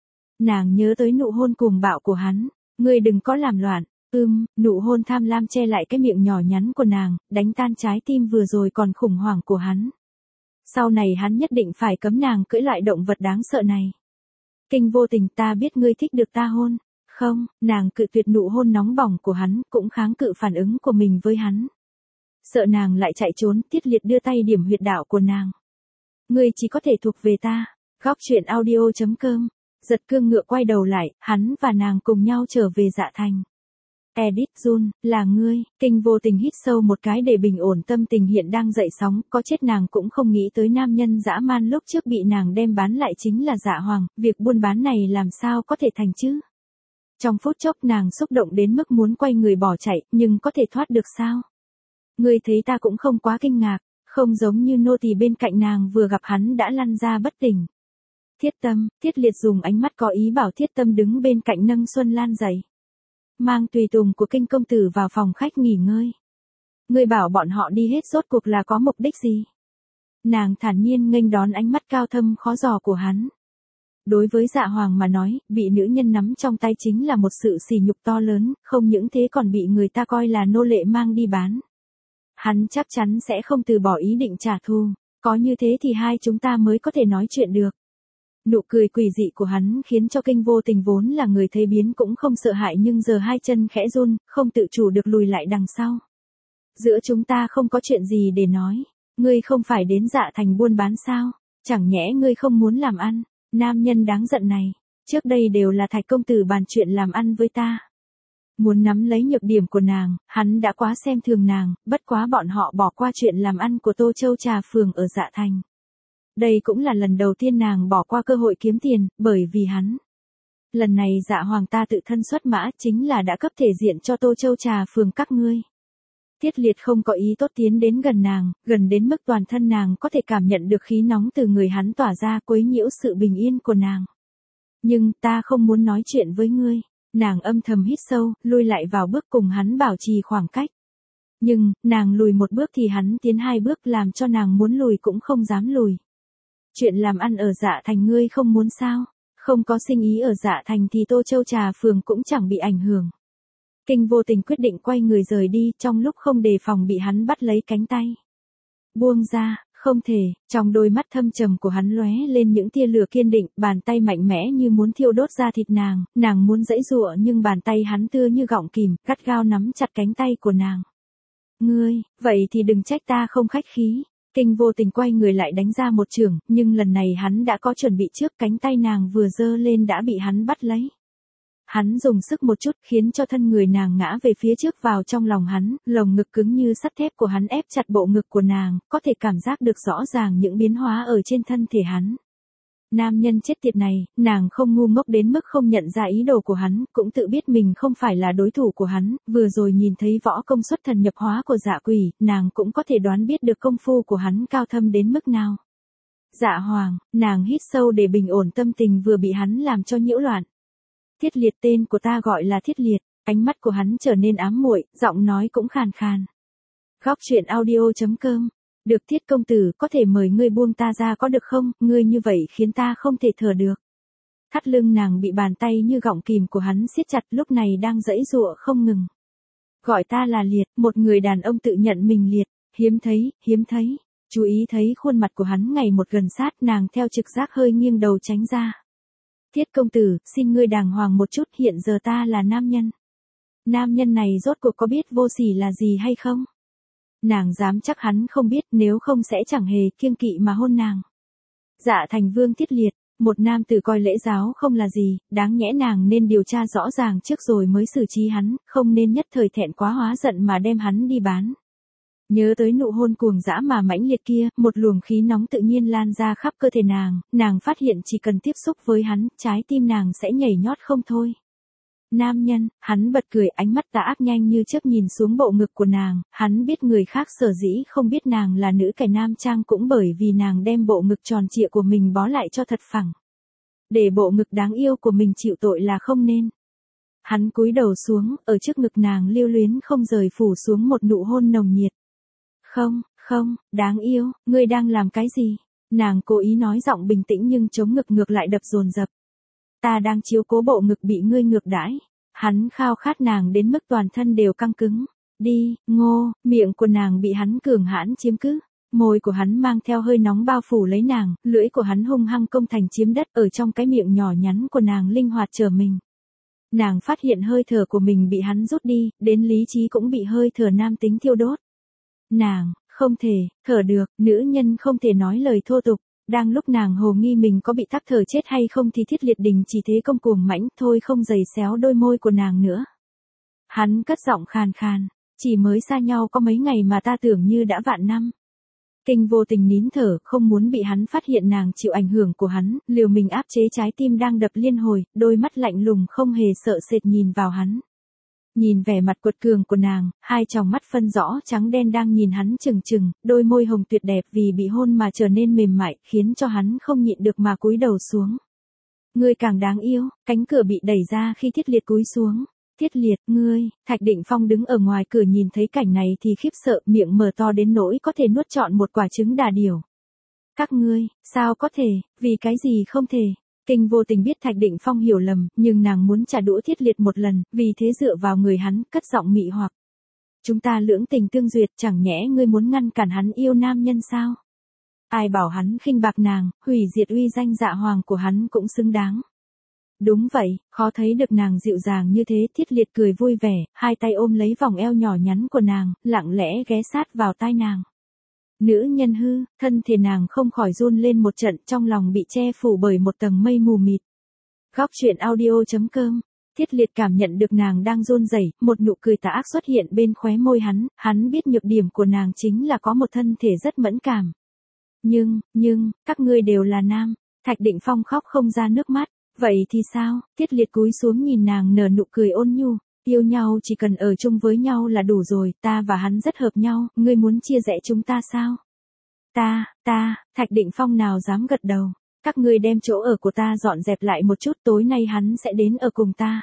[SPEAKER 1] Nàng nhớ tới nụ hôn cuồng bạo của hắn. Ngươi đừng có làm loạn. Ưm, nụ hôn tham lam che lại cái miệng nhỏ nhắn của nàng, đánh tan trái tim vừa rồi còn khủng hoảng của hắn. Sau này hắn nhất định phải cấm nàng cưỡi loại động vật đáng sợ này. Kinh vô tình, ta biết ngươi thích được ta hôn. Không, nàng cự tuyệt nụ hôn nóng bỏng của hắn, cũng kháng cự phản ứng của mình với hắn. Sợ nàng lại chạy trốn, Tiết Liệt đưa tay điểm huyệt đạo của nàng. Ngươi chỉ có thể thuộc về ta. Góc truyện audio chấm com. Giật cương ngựa quay đầu lại, hắn và nàng cùng nhau trở về Dạ Thành. Edit Jun, là ngươi. Kinh vô tình hít sâu một cái để bình ổn tâm tình hiện đang dậy sóng, có chết nàng cũng không nghĩ tới nam nhân dã man lúc trước bị nàng đem bán lại chính là Dạ Hoàng, việc buôn bán này làm sao có thể thành chứ? Trong phút chốc nàng xúc động đến mức muốn quay người bỏ chạy, nhưng có thể thoát được sao? Ngươi thấy ta cũng không quá kinh ngạc, không giống như nô tỳ bên cạnh nàng vừa gặp hắn đã lăn ra bất tỉnh. Thiết Tâm, Tiết Liệt dùng ánh mắt có ý bảo Thiết Tâm đứng bên cạnh nâng Xuân Lan dậy. Mang tùy tùng của Kinh công tử vào phòng khách nghỉ ngơi. Ngươi bảo bọn họ đi hết rốt cuộc là có mục đích gì? Nàng thản nhiên nghênh đón ánh mắt cao thâm khó dò của hắn. Đối với Dạ Hoàng mà nói, bị nữ nhân nắm trong tay chính là một sự sỉ nhục to lớn, không những thế còn bị người ta coi là nô lệ mang đi bán. Hắn chắc chắn sẽ không từ bỏ ý định trả thù, có như thế thì hai chúng ta mới có thể nói chuyện được. Nụ cười quỷ dị của hắn khiến cho Kinh vô tình vốn là người thấy biến cũng không sợ hãi nhưng giờ hai chân khẽ run, không tự chủ được lùi lại đằng sau. Giữa chúng ta không có chuyện gì để nói, ngươi không phải đến Dạ Thành buôn bán sao, chẳng nhẽ ngươi không muốn làm ăn, nam nhân đáng giận này, trước đây đều là Thạch công tử bàn chuyện làm ăn với ta. Muốn nắm lấy nhược điểm của nàng, hắn đã quá xem thường nàng, bất quá bọn họ bỏ qua chuyện làm ăn của Tô Châu Trà Phường ở Dạ Thành. Đây cũng là lần đầu tiên nàng bỏ qua cơ hội kiếm tiền, bởi vì hắn. Lần này Dạ Hoàng ta tự thân xuất mã chính là đã cấp thể diện cho Tô Châu Trà Phường các ngươi. Tiết Liệt không có ý tốt tiến đến gần nàng, gần đến mức toàn thân nàng có thể cảm nhận được khí nóng từ người hắn tỏa ra quấy nhiễu sự bình yên của nàng. Nhưng ta không muốn nói chuyện với ngươi. Nàng âm thầm hít sâu, lui lại vào bước cùng hắn bảo trì khoảng cách. Nhưng, nàng lùi một bước thì hắn tiến hai bước làm cho nàng muốn lùi cũng không dám lùi. Chuyện làm ăn ở Dạ Thành ngươi không muốn sao? Không có sinh ý ở Dạ Thành thì Tô Châu Trà Phường cũng chẳng bị ảnh hưởng. Kinh vô tình quyết định quay người rời đi trong lúc không đề phòng bị hắn bắt lấy cánh tay. Buông ra, không thể, trong đôi mắt thâm trầm của hắn lóe lên những tia lửa kiên định, bàn tay mạnh mẽ như muốn thiêu đốt ra thịt nàng, nàng muốn giãy giụa nhưng bàn tay hắn tưa như gọng kìm, gắt gao nắm chặt cánh tay của nàng. Ngươi, vậy thì đừng trách ta không khách khí. Kinh vô tình quay người lại đánh ra một chưởng, nhưng lần này hắn đã có chuẩn bị trước, cánh tay nàng vừa giơ lên đã bị hắn bắt lấy. Hắn dùng sức một chút khiến cho thân người nàng ngã về phía trước vào trong lòng hắn, lồng ngực cứng như sắt thép của hắn ép chặt bộ ngực của nàng, có thể cảm giác được rõ ràng những biến hóa ở trên thân thể hắn. Nam nhân chết tiệt này, nàng không ngu ngốc đến mức không nhận ra ý đồ của hắn, cũng tự biết mình không phải là đối thủ của hắn, vừa rồi nhìn thấy võ công xuất thần nhập hóa của Dạ Quỷ, nàng cũng có thể đoán biết được công phu của hắn cao thâm đến mức nào. Dạ Hoàng, nàng hít sâu để bình ổn tâm tình vừa bị hắn làm cho nhiễu loạn. Thiết Liệt, tên của ta gọi là Thiết Liệt, ánh mắt của hắn trở nên ám muội, giọng nói cũng khàn khàn. Góc truyện audio chấm com. Được Thiết công tử, có thể mời ngươi buông ta ra có được không, ngươi như vậy khiến ta không thể thở được. Thắt lưng nàng bị bàn tay như gọng kìm của hắn siết chặt, lúc này đang giãy giụa không ngừng. Gọi ta là Liệt, một người đàn ông tự nhận mình liệt, hiếm thấy, hiếm thấy. Chú ý thấy khuôn mặt của hắn ngày một gần sát, nàng theo trực giác hơi nghiêng đầu tránh ra. Thiết công tử, xin ngươi đàng hoàng một chút, hiện giờ ta là nam nhân. Nam nhân này rốt cuộc có biết vô sỉ là gì hay không? Nàng dám chắc hắn không biết, nếu không sẽ chẳng hề kiêng kỵ mà hôn nàng. Dạ Thành Vương Thiết Liệt, một nam tử coi lễ giáo không là gì, đáng nhẽ nàng nên điều tra rõ ràng trước rồi mới xử trí hắn, không nên nhất thời thẹn quá hóa giận mà đem hắn đi bán. Nhớ tới nụ hôn cuồng dã mà mãnh liệt kia, một luồng khí nóng tự nhiên lan ra khắp cơ thể nàng, nàng phát hiện chỉ cần tiếp xúc với hắn, trái tim nàng sẽ nhảy nhót không thôi. Nam nhân, hắn bật cười, ánh mắt tà ác nhanh như chớp nhìn xuống bộ ngực của nàng, hắn biết người khác sở dĩ không biết nàng là nữ cải nam trang cũng bởi vì nàng đem bộ ngực tròn trịa của mình bó lại cho thật phẳng. Để bộ ngực đáng yêu của mình chịu tội là không nên. Hắn cúi đầu xuống, ở trước ngực nàng lưu luyến không rời phủ xuống một nụ hôn nồng nhiệt. Không, không, đáng yêu, ngươi đang làm cái gì? Nàng cố ý nói giọng bình tĩnh nhưng chống ngực ngược lại đập dồn dập. Ta đang chiếu cố bộ ngực bị ngươi ngược đãi. Hắn khao khát nàng đến mức toàn thân đều căng cứng. Đi, ngô, miệng của nàng bị hắn cường hãn chiếm cứ. Môi của hắn mang theo hơi nóng bao phủ lấy nàng, lưỡi của hắn hung hăng công thành chiếm đất ở trong cái miệng nhỏ nhắn của nàng linh hoạt chờ mình. Nàng phát hiện hơi thở của mình bị hắn rút đi, đến lý trí cũng bị hơi thở nam tính thiêu đốt. Nàng, không thể, thở được, nữ nhân không thể nói lời thô tục. Đang lúc nàng hồ nghi mình có bị tắc thở chết hay không thì Thiết Liệt Đình chỉ thế công cuồng mãnh thôi không giày xéo đôi môi của nàng nữa. Hắn cất giọng khàn khàn, chỉ mới xa nhau có mấy ngày mà ta tưởng như đã vạn năm. Kinh vô tình nín thở, không muốn bị hắn phát hiện nàng chịu ảnh hưởng của hắn, liều mình áp chế trái tim đang đập liên hồi, đôi mắt lạnh lùng không hề sợ sệt nhìn vào hắn. Nhìn vẻ mặt quật cường của nàng, hai tròng mắt phân rõ trắng đen đang nhìn hắn chừng chừng, đôi môi hồng tuyệt đẹp vì bị hôn mà trở nên mềm mại, khiến cho hắn không nhịn được mà cúi đầu xuống. Ngươi càng đáng yêu, cánh cửa bị đẩy ra khi Thiết Liệt cúi xuống. Thiết Liệt, ngươi, Thạch Định Phong đứng ở ngoài cửa nhìn thấy cảnh này thì khiếp sợ, miệng mở to đến nỗi có thể nuốt trọn một quả trứng đà điểu. Các ngươi, sao có thể, vì cái gì không thể? Kinh vô tình biết Thạch Định Phong hiểu lầm, nhưng nàng muốn trả đũa Thiết Liệt một lần, vì thế dựa vào người hắn, cất giọng mị hoặc. Chúng ta lưỡng tình tương duyệt, chẳng nhẽ ngươi muốn ngăn cản hắn yêu nam nhân sao? Ai bảo hắn khinh bạc nàng, hủy diệt uy danh dạ hoàng của hắn cũng xứng đáng. Đúng vậy, khó thấy được nàng dịu dàng như thế. Thiết Liệt cười vui vẻ, hai tay ôm lấy vòng eo nhỏ nhắn của nàng, lặng lẽ ghé sát vào tai nàng. Nữ nhân hư, thân thể nàng không khỏi run lên một trận, trong lòng bị che phủ bởi một tầng mây mù mịt. Góc truyện audio chấm com. Thiết Liệt cảm nhận được nàng đang run rẩy, một nụ cười tà ác xuất hiện bên khóe môi hắn, hắn biết nhược điểm của nàng chính là có một thân thể rất mẫn cảm. Nhưng, nhưng, các ngươi đều là nam. Thạch Định Phong khóc không ra nước mắt. Vậy thì sao? Thiết Liệt cúi xuống nhìn nàng nở nụ cười ôn nhu. Yêu nhau chỉ cần ở chung với nhau là đủ rồi, ta và hắn rất hợp nhau, ngươi muốn chia rẽ chúng ta sao? Ta, ta, Thạch Định Phong nào dám gật đầu. Các ngươi đem chỗ ở của ta dọn dẹp lại một chút, tối nay hắn sẽ đến ở cùng ta.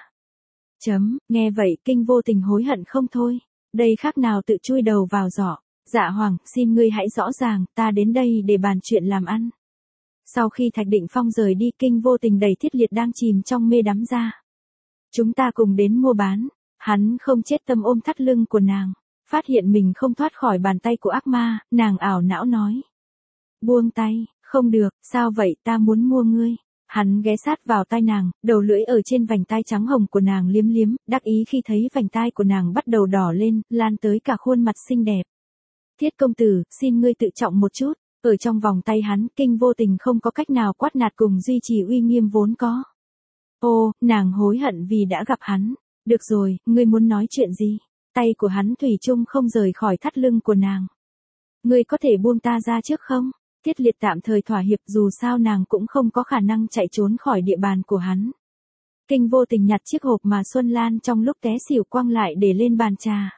[SPEAKER 1] Chấm, nghe vậy Kinh vô tình hối hận không thôi. Đây khác nào tự chui đầu vào giỏ. Dạ Hoàng, xin ngươi hãy rõ ràng, ta đến đây để bàn chuyện làm ăn. Sau khi Thạch Định Phong rời đi, Kinh vô tình đẩy Thiết Liệt đang chìm trong mê đắm ra. Chúng ta cùng đến mua bán. Hắn không chết tâm ôm thắt lưng của nàng. Phát hiện mình không thoát khỏi bàn tay của ác ma, nàng ảo não nói. Buông tay, không được, sao vậy, ta muốn mua ngươi. Hắn ghé sát vào tai nàng, đầu lưỡi ở trên vành tai trắng hồng của nàng liếm liếm, đắc ý khi thấy vành tai của nàng bắt đầu đỏ lên, lan tới cả khuôn mặt xinh đẹp. Thiết công tử, xin ngươi tự trọng một chút. Ở trong vòng tay hắn, Kinh vô tình không có cách nào quát nạt cùng duy trì uy nghiêm vốn có. Ô, nàng hối hận vì đã gặp hắn. Được rồi, ngươi muốn nói chuyện gì? Tay của hắn thủy chung không rời khỏi thắt lưng của nàng. Ngươi có thể buông ta ra trước không? Thiết Liệt tạm thời thỏa hiệp, dù sao nàng cũng không có khả năng chạy trốn khỏi địa bàn của hắn. Kinh vô tình nhặt chiếc hộp mà Xuân Lan trong lúc té xỉu quăng lại để lên bàn trà.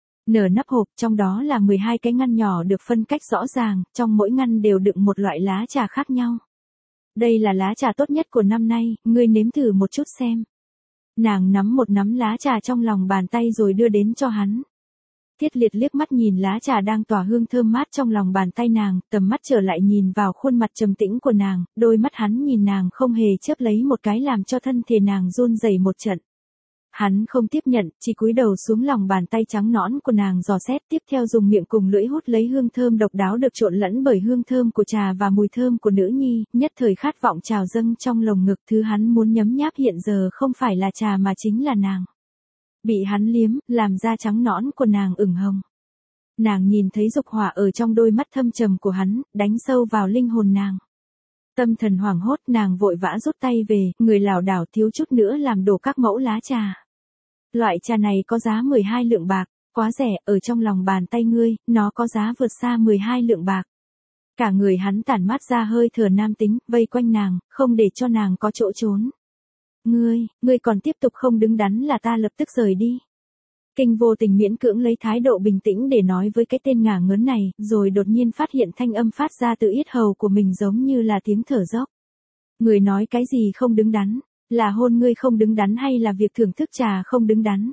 [SPEAKER 1] Nở nắp hộp, trong đó là mười hai cái ngăn nhỏ được phân cách rõ ràng, trong mỗi ngăn đều đựng một loại lá trà khác nhau. Đây là lá trà tốt nhất của năm nay, ngươi nếm thử một chút xem. Nàng nắm một nắm lá trà trong lòng bàn tay rồi đưa đến cho hắn. Thiết Liệt liếc mắt nhìn lá trà đang tỏa hương thơm mát trong lòng bàn tay nàng, tầm mắt trở lại nhìn vào khuôn mặt trầm tĩnh của nàng, đôi mắt hắn nhìn nàng không hề chớp lấy một cái làm cho thân thể nàng run rẩy một trận. Hắn không tiếp nhận, chỉ cúi đầu xuống lòng bàn tay trắng nõn của nàng dò xét, tiếp theo dùng miệng cùng lưỡi hút lấy hương thơm độc đáo được trộn lẫn bởi hương thơm của trà và mùi thơm của nữ nhi, nhất thời khát vọng trào dâng trong lồng ngực. Thứ hắn muốn nhấm nháp hiện giờ không phải là trà mà chính là nàng. Bị hắn liếm, làm da trắng nõn của nàng ửng hồng. Nàng nhìn thấy dục hỏa ở trong đôi mắt thâm trầm của hắn, đánh sâu vào linh hồn nàng. Tâm thần hoảng hốt, nàng vội vã rút tay về, người lảo đảo thiếu chút nữa làm đổ các mẫu lá trà. Loại trà này có giá mười hai lượng bạc, quá rẻ, ở trong lòng bàn tay ngươi, nó có giá vượt xa mười hai lượng bạc. Cả người hắn tản mát ra hơi thở nam tính, vây quanh nàng, không để cho nàng có chỗ trốn. Ngươi, ngươi còn tiếp tục không đứng đắn là ta lập tức rời đi. Kinh Vô Tình miễn cưỡng lấy thái độ bình tĩnh để nói với cái tên ngả ngớn này, rồi đột nhiên phát hiện thanh âm phát ra từ yết hầu của mình giống như là tiếng thở dốc. Người nói cái gì không đứng đắn, là hôn ngươi không đứng đắn hay là việc thưởng thức trà không đứng đắn?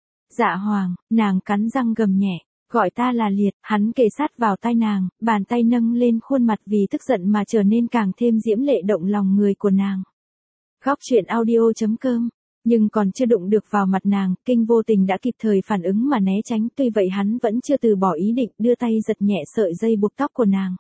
[SPEAKER 1] Dạ Hoàng, nàng cắn răng gầm nhẹ, gọi ta là Liệt, hắn kề sát vào tai nàng, bàn tay nâng lên khuôn mặt vì tức giận mà trở nên càng thêm diễm lệ động lòng người của nàng. Góc truyện audio chấm com. Nhưng còn chưa đụng được vào mặt nàng, Kinh Vô Tình đã kịp thời phản ứng mà né tránh, tuy vậy hắn vẫn chưa từ bỏ ý định đưa tay giật nhẹ sợi dây buộc tóc của nàng.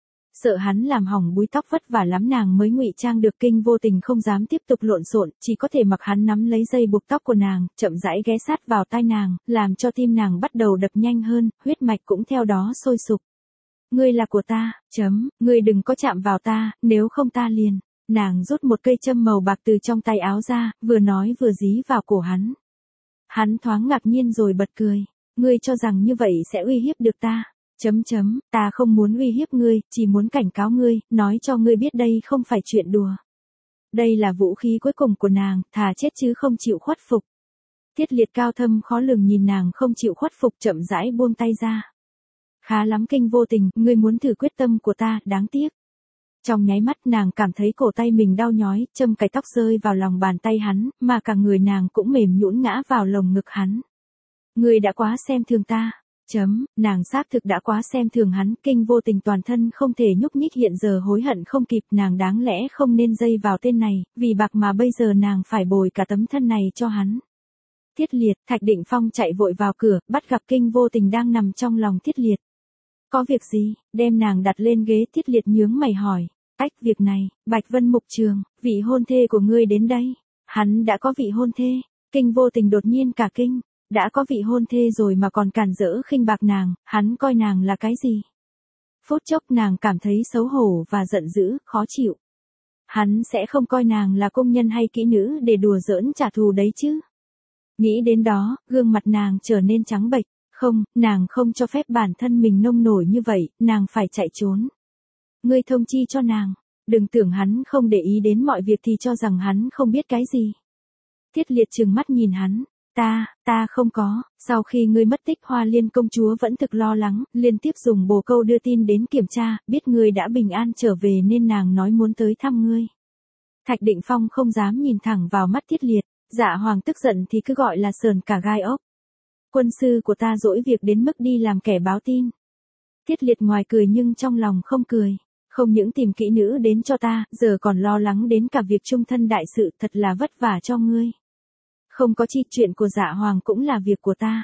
[SPEAKER 1] Sợ hắn làm hỏng búi tóc vất vả lắm nàng mới ngụy trang được, Kinh Vô Tình không dám tiếp tục lộn xộn, chỉ có thể mặc hắn nắm lấy dây buộc tóc của nàng, chậm rãi ghé sát vào tai nàng, làm cho tim nàng bắt đầu đập nhanh hơn, huyết mạch cũng theo đó sôi sục. Ngươi là của ta, chấm, ngươi đừng có chạm vào ta, nếu không ta liền. Nàng rút một cây châm màu bạc từ trong tay áo ra, vừa nói vừa dí vào cổ hắn. Hắn thoáng ngạc nhiên rồi bật cười. Ngươi cho rằng như vậy sẽ uy hiếp được ta. Chấm chấm, ta không muốn uy hiếp ngươi, chỉ muốn cảnh cáo ngươi, nói cho ngươi biết đây không phải chuyện đùa. Đây là vũ khí cuối cùng của nàng, thà chết chứ không chịu khuất phục. Tiết Liệt cao thâm khó lường nhìn nàng không chịu khuất phục chậm rãi buông tay ra. Khá lắm Kinh Vô Tình, ngươi muốn thử quyết tâm của ta, đáng tiếc. Trong nháy mắt nàng cảm thấy cổ tay mình đau nhói, châm cài tóc rơi vào lòng bàn tay hắn, mà cả người nàng cũng mềm nhũn ngã vào lồng ngực hắn. Ngươi đã quá xem thường ta. Chấm, nàng xác thực đã quá xem thường hắn, Kinh Vô Tình toàn thân không thể nhúc nhích, hiện giờ hối hận không kịp, nàng đáng lẽ không nên dây vào tên này, vì bạc mà bây giờ nàng phải bồi cả tấm thân này cho hắn. Tiết Liệt, Thạch Định Phong chạy vội vào cửa, bắt gặp Kinh Vô Tình đang nằm trong lòng Tiết Liệt. Có việc gì, đem nàng đặt lên ghế. Tiết Liệt nhướng mày hỏi. Ách, việc này, Bạch Vân Mục Trường, vị hôn thê của ngươi đến đây. Hắn đã có vị hôn thê. Kinh Vô Tình đột nhiên cả kinh. Đã có vị hôn thê rồi mà còn cản rỡ khinh bạc nàng, hắn coi nàng là cái gì? Phút chốc nàng cảm thấy xấu hổ và giận dữ, khó chịu. Hắn sẽ không coi nàng là công nhân hay kỹ nữ để đùa giỡn trả thù đấy chứ? Nghĩ đến đó, gương mặt nàng trở nên trắng bệch. Không, nàng không cho phép bản thân mình nông nổi như vậy, nàng phải chạy trốn. Ngươi thông chi cho nàng, đừng tưởng hắn không để ý đến mọi việc thì cho rằng hắn không biết cái gì. Tiết Liệt trừng mắt nhìn hắn, ta, ta không có, sau khi ngươi mất tích Hoa Liên công chúa vẫn thực lo lắng, liên tiếp dùng bồ câu đưa tin đến kiểm tra, biết ngươi đã bình an trở về nên nàng nói muốn tới thăm ngươi. Thạch Định Phong không dám nhìn thẳng vào mắt Tiết Liệt, Dạ Hoàng tức giận thì cứ gọi là sờn cả gai ốc. Quân sư của ta dỗi việc đến mức đi làm kẻ báo tin. Tiết Liệt ngoài cười nhưng trong lòng không cười. Không những tìm kỹ nữ đến cho ta, giờ còn lo lắng đến cả việc chung thân đại sự, thật là vất vả cho ngươi. Không có chi, chuyện của Dạ Hoàng cũng là việc của ta.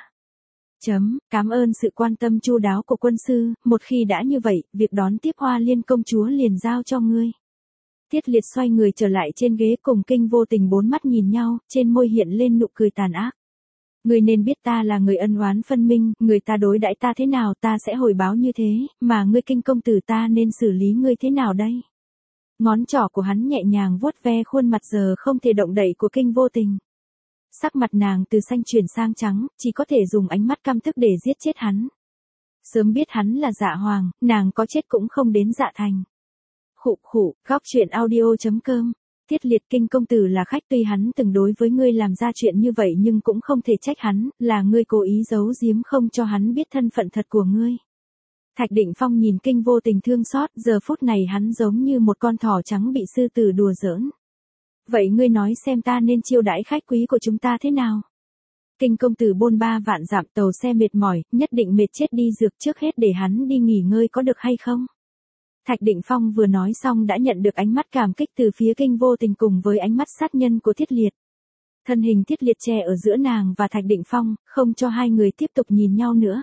[SPEAKER 1] Chấm, cảm ơn sự quan tâm chu đáo của quân sư, một khi đã như vậy, việc đón tiếp Hoa Liên công chúa liền giao cho ngươi. Tiết Liệt xoay người trở lại trên ghế cùng Kinh Vô Tình bốn mắt nhìn nhau, trên môi hiện lên nụ cười tàn ác. Ngươi nên biết ta là người ân oán phân minh, người ta đối đãi ta thế nào ta sẽ hồi báo như thế, mà ngươi Kinh công tử ta nên xử lý ngươi thế nào đây? Ngón trỏ của hắn nhẹ nhàng vuốt ve khuôn mặt giờ không thể động đậy của Kinh Vô Tình. Sắc mặt nàng từ xanh chuyển sang trắng, chỉ có thể dùng ánh mắt căm tức để giết chết hắn. Sớm biết hắn là Dạ Hoàng, nàng có chết cũng không đến Dạ Thành. Khụ khụ, góc truyện audio chấm com. Tiết Liệt, Kinh công tử là khách, tuy hắn từng đối với ngươi làm ra chuyện như vậy nhưng cũng không thể trách hắn, là ngươi cố ý giấu giếm không cho hắn biết thân phận thật của ngươi. Thạch Định Phong nhìn Kinh Vô Tình thương xót, giờ phút này hắn giống như một con thỏ trắng bị sư tử đùa giỡn. Vậy ngươi nói xem ta nên chiêu đãi khách quý của chúng ta thế nào? Kinh công tử bôn ba vạn dặm tàu xe mệt mỏi, nhất định mệt chết đi dược, trước hết để hắn đi nghỉ ngơi có được hay không? Thạch Định Phong vừa nói xong đã nhận được ánh mắt cảm kích từ phía Kinh Vô Tình cùng với ánh mắt sát nhân của Tiết Liệt. Thân hình Tiết Liệt che ở giữa nàng và Thạch Định Phong, không cho hai người tiếp tục nhìn nhau nữa.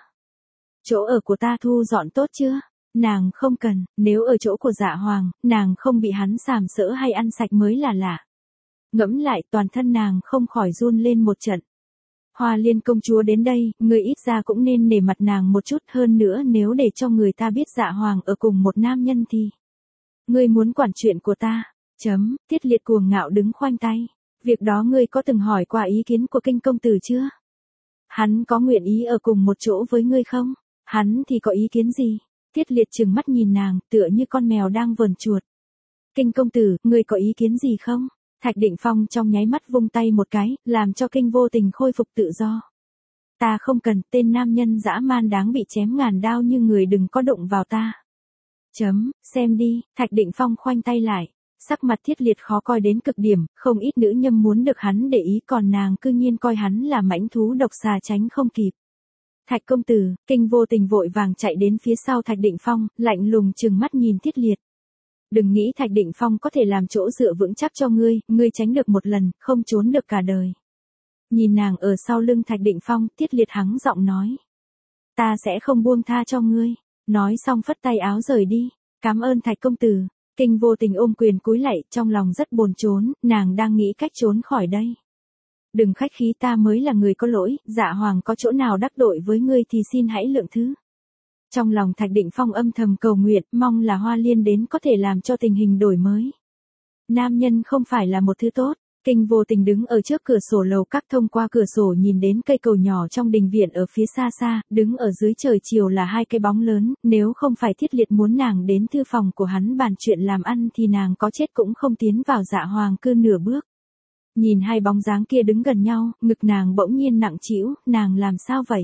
[SPEAKER 1] Chỗ ở của ta thu dọn tốt chưa? Nàng không cần, nếu ở chỗ của Dạ Hoàng, nàng không bị hắn sàm sỡ hay ăn sạch mới là lạ. Ngẫm lại, toàn thân nàng không khỏi run lên một trận. Hoa Liên công chúa đến đây, người ít ra cũng nên nể mặt nàng một chút, hơn nữa nếu để cho người ta biết Dạ Hoàng ở cùng một nam nhân thì. Ngươi muốn quản chuyện của ta. Chấm, Tiết Liệt cuồng ngạo đứng khoanh tay. Việc đó ngươi có từng hỏi qua ý kiến của Kinh công tử chưa? Hắn có nguyện ý ở cùng một chỗ với ngươi không? Hắn thì có ý kiến gì? Tiết Liệt trừng mắt nhìn nàng, tựa như con mèo đang vờn chuột. Kinh công tử, ngươi có ý kiến gì không? Thạch Định Phong trong nháy mắt vung tay một cái, làm cho Kinh Vô Tình khôi phục tự do. Ta không cần, tên nam nhân dã man đáng bị chém ngàn đao như người đừng có đụng vào ta. Chấm, xem đi, Thạch Định Phong khoanh tay lại. Sắc mặt Thiết Liệt khó coi đến cực điểm, không ít nữ nhâm muốn được hắn để ý còn nàng cư nhiên coi hắn là mãnh thú độc xà tránh không kịp. Thạch công tử, Kinh Vô Tình vội vàng chạy đến phía sau Thạch Định Phong, lạnh lùng trừng mắt nhìn Thiết Liệt. Đừng nghĩ Thạch Định Phong có thể làm chỗ dựa vững chắc cho ngươi, ngươi tránh được một lần, không trốn được cả đời. Nhìn nàng ở sau lưng Thạch Định Phong, Thiết Liệt hắng giọng nói. Ta sẽ không buông tha cho ngươi. Nói xong phất tay áo rời đi. Cảm ơn Thạch công tử. Kinh Vô Tình ôm quyền cúi lạy, trong lòng rất bồn chồn, nàng đang nghĩ cách trốn khỏi đây. Đừng khách khí, ta mới là người có lỗi, Dạ Hoàng có chỗ nào đắc tội với ngươi thì xin hãy lượng thứ. Trong lòng Thạch Định Phong âm thầm cầu nguyện, mong là Hoa Liên đến có thể làm cho tình hình đổi mới. Nam nhân không phải là một thứ tốt. Kinh Vô Tình đứng ở trước cửa sổ lầu các, thông qua cửa sổ nhìn đến cây cầu nhỏ trong đình viện ở phía xa xa, đứng ở dưới trời chiều là hai cái bóng lớn, nếu không phải Thiết Liệt muốn nàng đến thư phòng của hắn bàn chuyện làm ăn thì nàng có chết cũng không tiến vào Dạ Hoàng cư nửa bước. Nhìn hai bóng dáng kia đứng gần nhau, ngực nàng bỗng nhiên nặng trĩu, nàng làm sao vậy?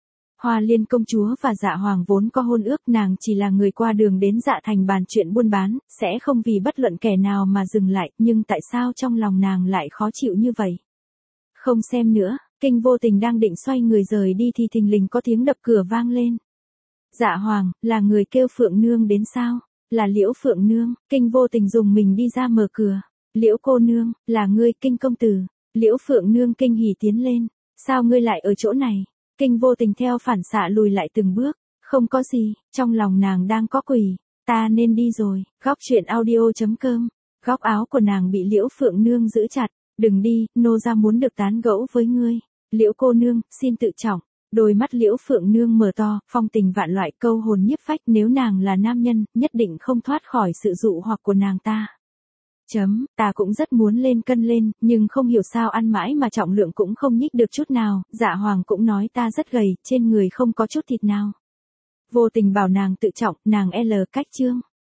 [SPEAKER 1] Hoa Liên công chúa và Dạ Hoàng vốn có hôn ước, nàng chỉ là người qua đường đến Dạ Thành bàn chuyện buôn bán, sẽ không vì bất luận kẻ nào mà dừng lại, nhưng tại sao trong lòng nàng lại khó chịu như vậy? Không xem nữa, Kinh Vô Tình đang định xoay người rời đi thì thình lình có tiếng đập cửa vang lên. Dạ Hoàng, là người kêu Phượng Nương đến sao? Là Liễu Phượng Nương. Kinh Vô Tình dùng mình đi ra mở cửa. Liễu cô nương, là ngươi, Kinh công tử. Liễu Phượng Nương kinh hỉ tiến lên. Sao ngươi lại ở chỗ này? Kinh Vô Tình theo phản xạ lùi lại từng bước. Không có gì, trong lòng nàng đang có quỷ. Ta nên đi rồi. Góc truyện audio chấm com. Góc áo của nàng bị Liễu Phượng Nương giữ chặt. Đừng đi, nô gia muốn được tán gẫu với ngươi. Liễu cô nương, xin tự trọng. Đôi mắt Liễu Phượng Nương mở to, phong tình vạn loại, câu hồn nhiếp phách, nếu nàng là nam nhân, nhất định không thoát khỏi sự dụ hoặc của nàng ta. Chấm, ta cũng rất muốn lên cân lên, nhưng không hiểu sao ăn mãi mà trọng lượng cũng không nhích được chút nào, Dạ Hoàng cũng nói ta rất gầy, trên người không có chút thịt nào. Vô Tình bảo nàng tự trọng, nàng L cách chương.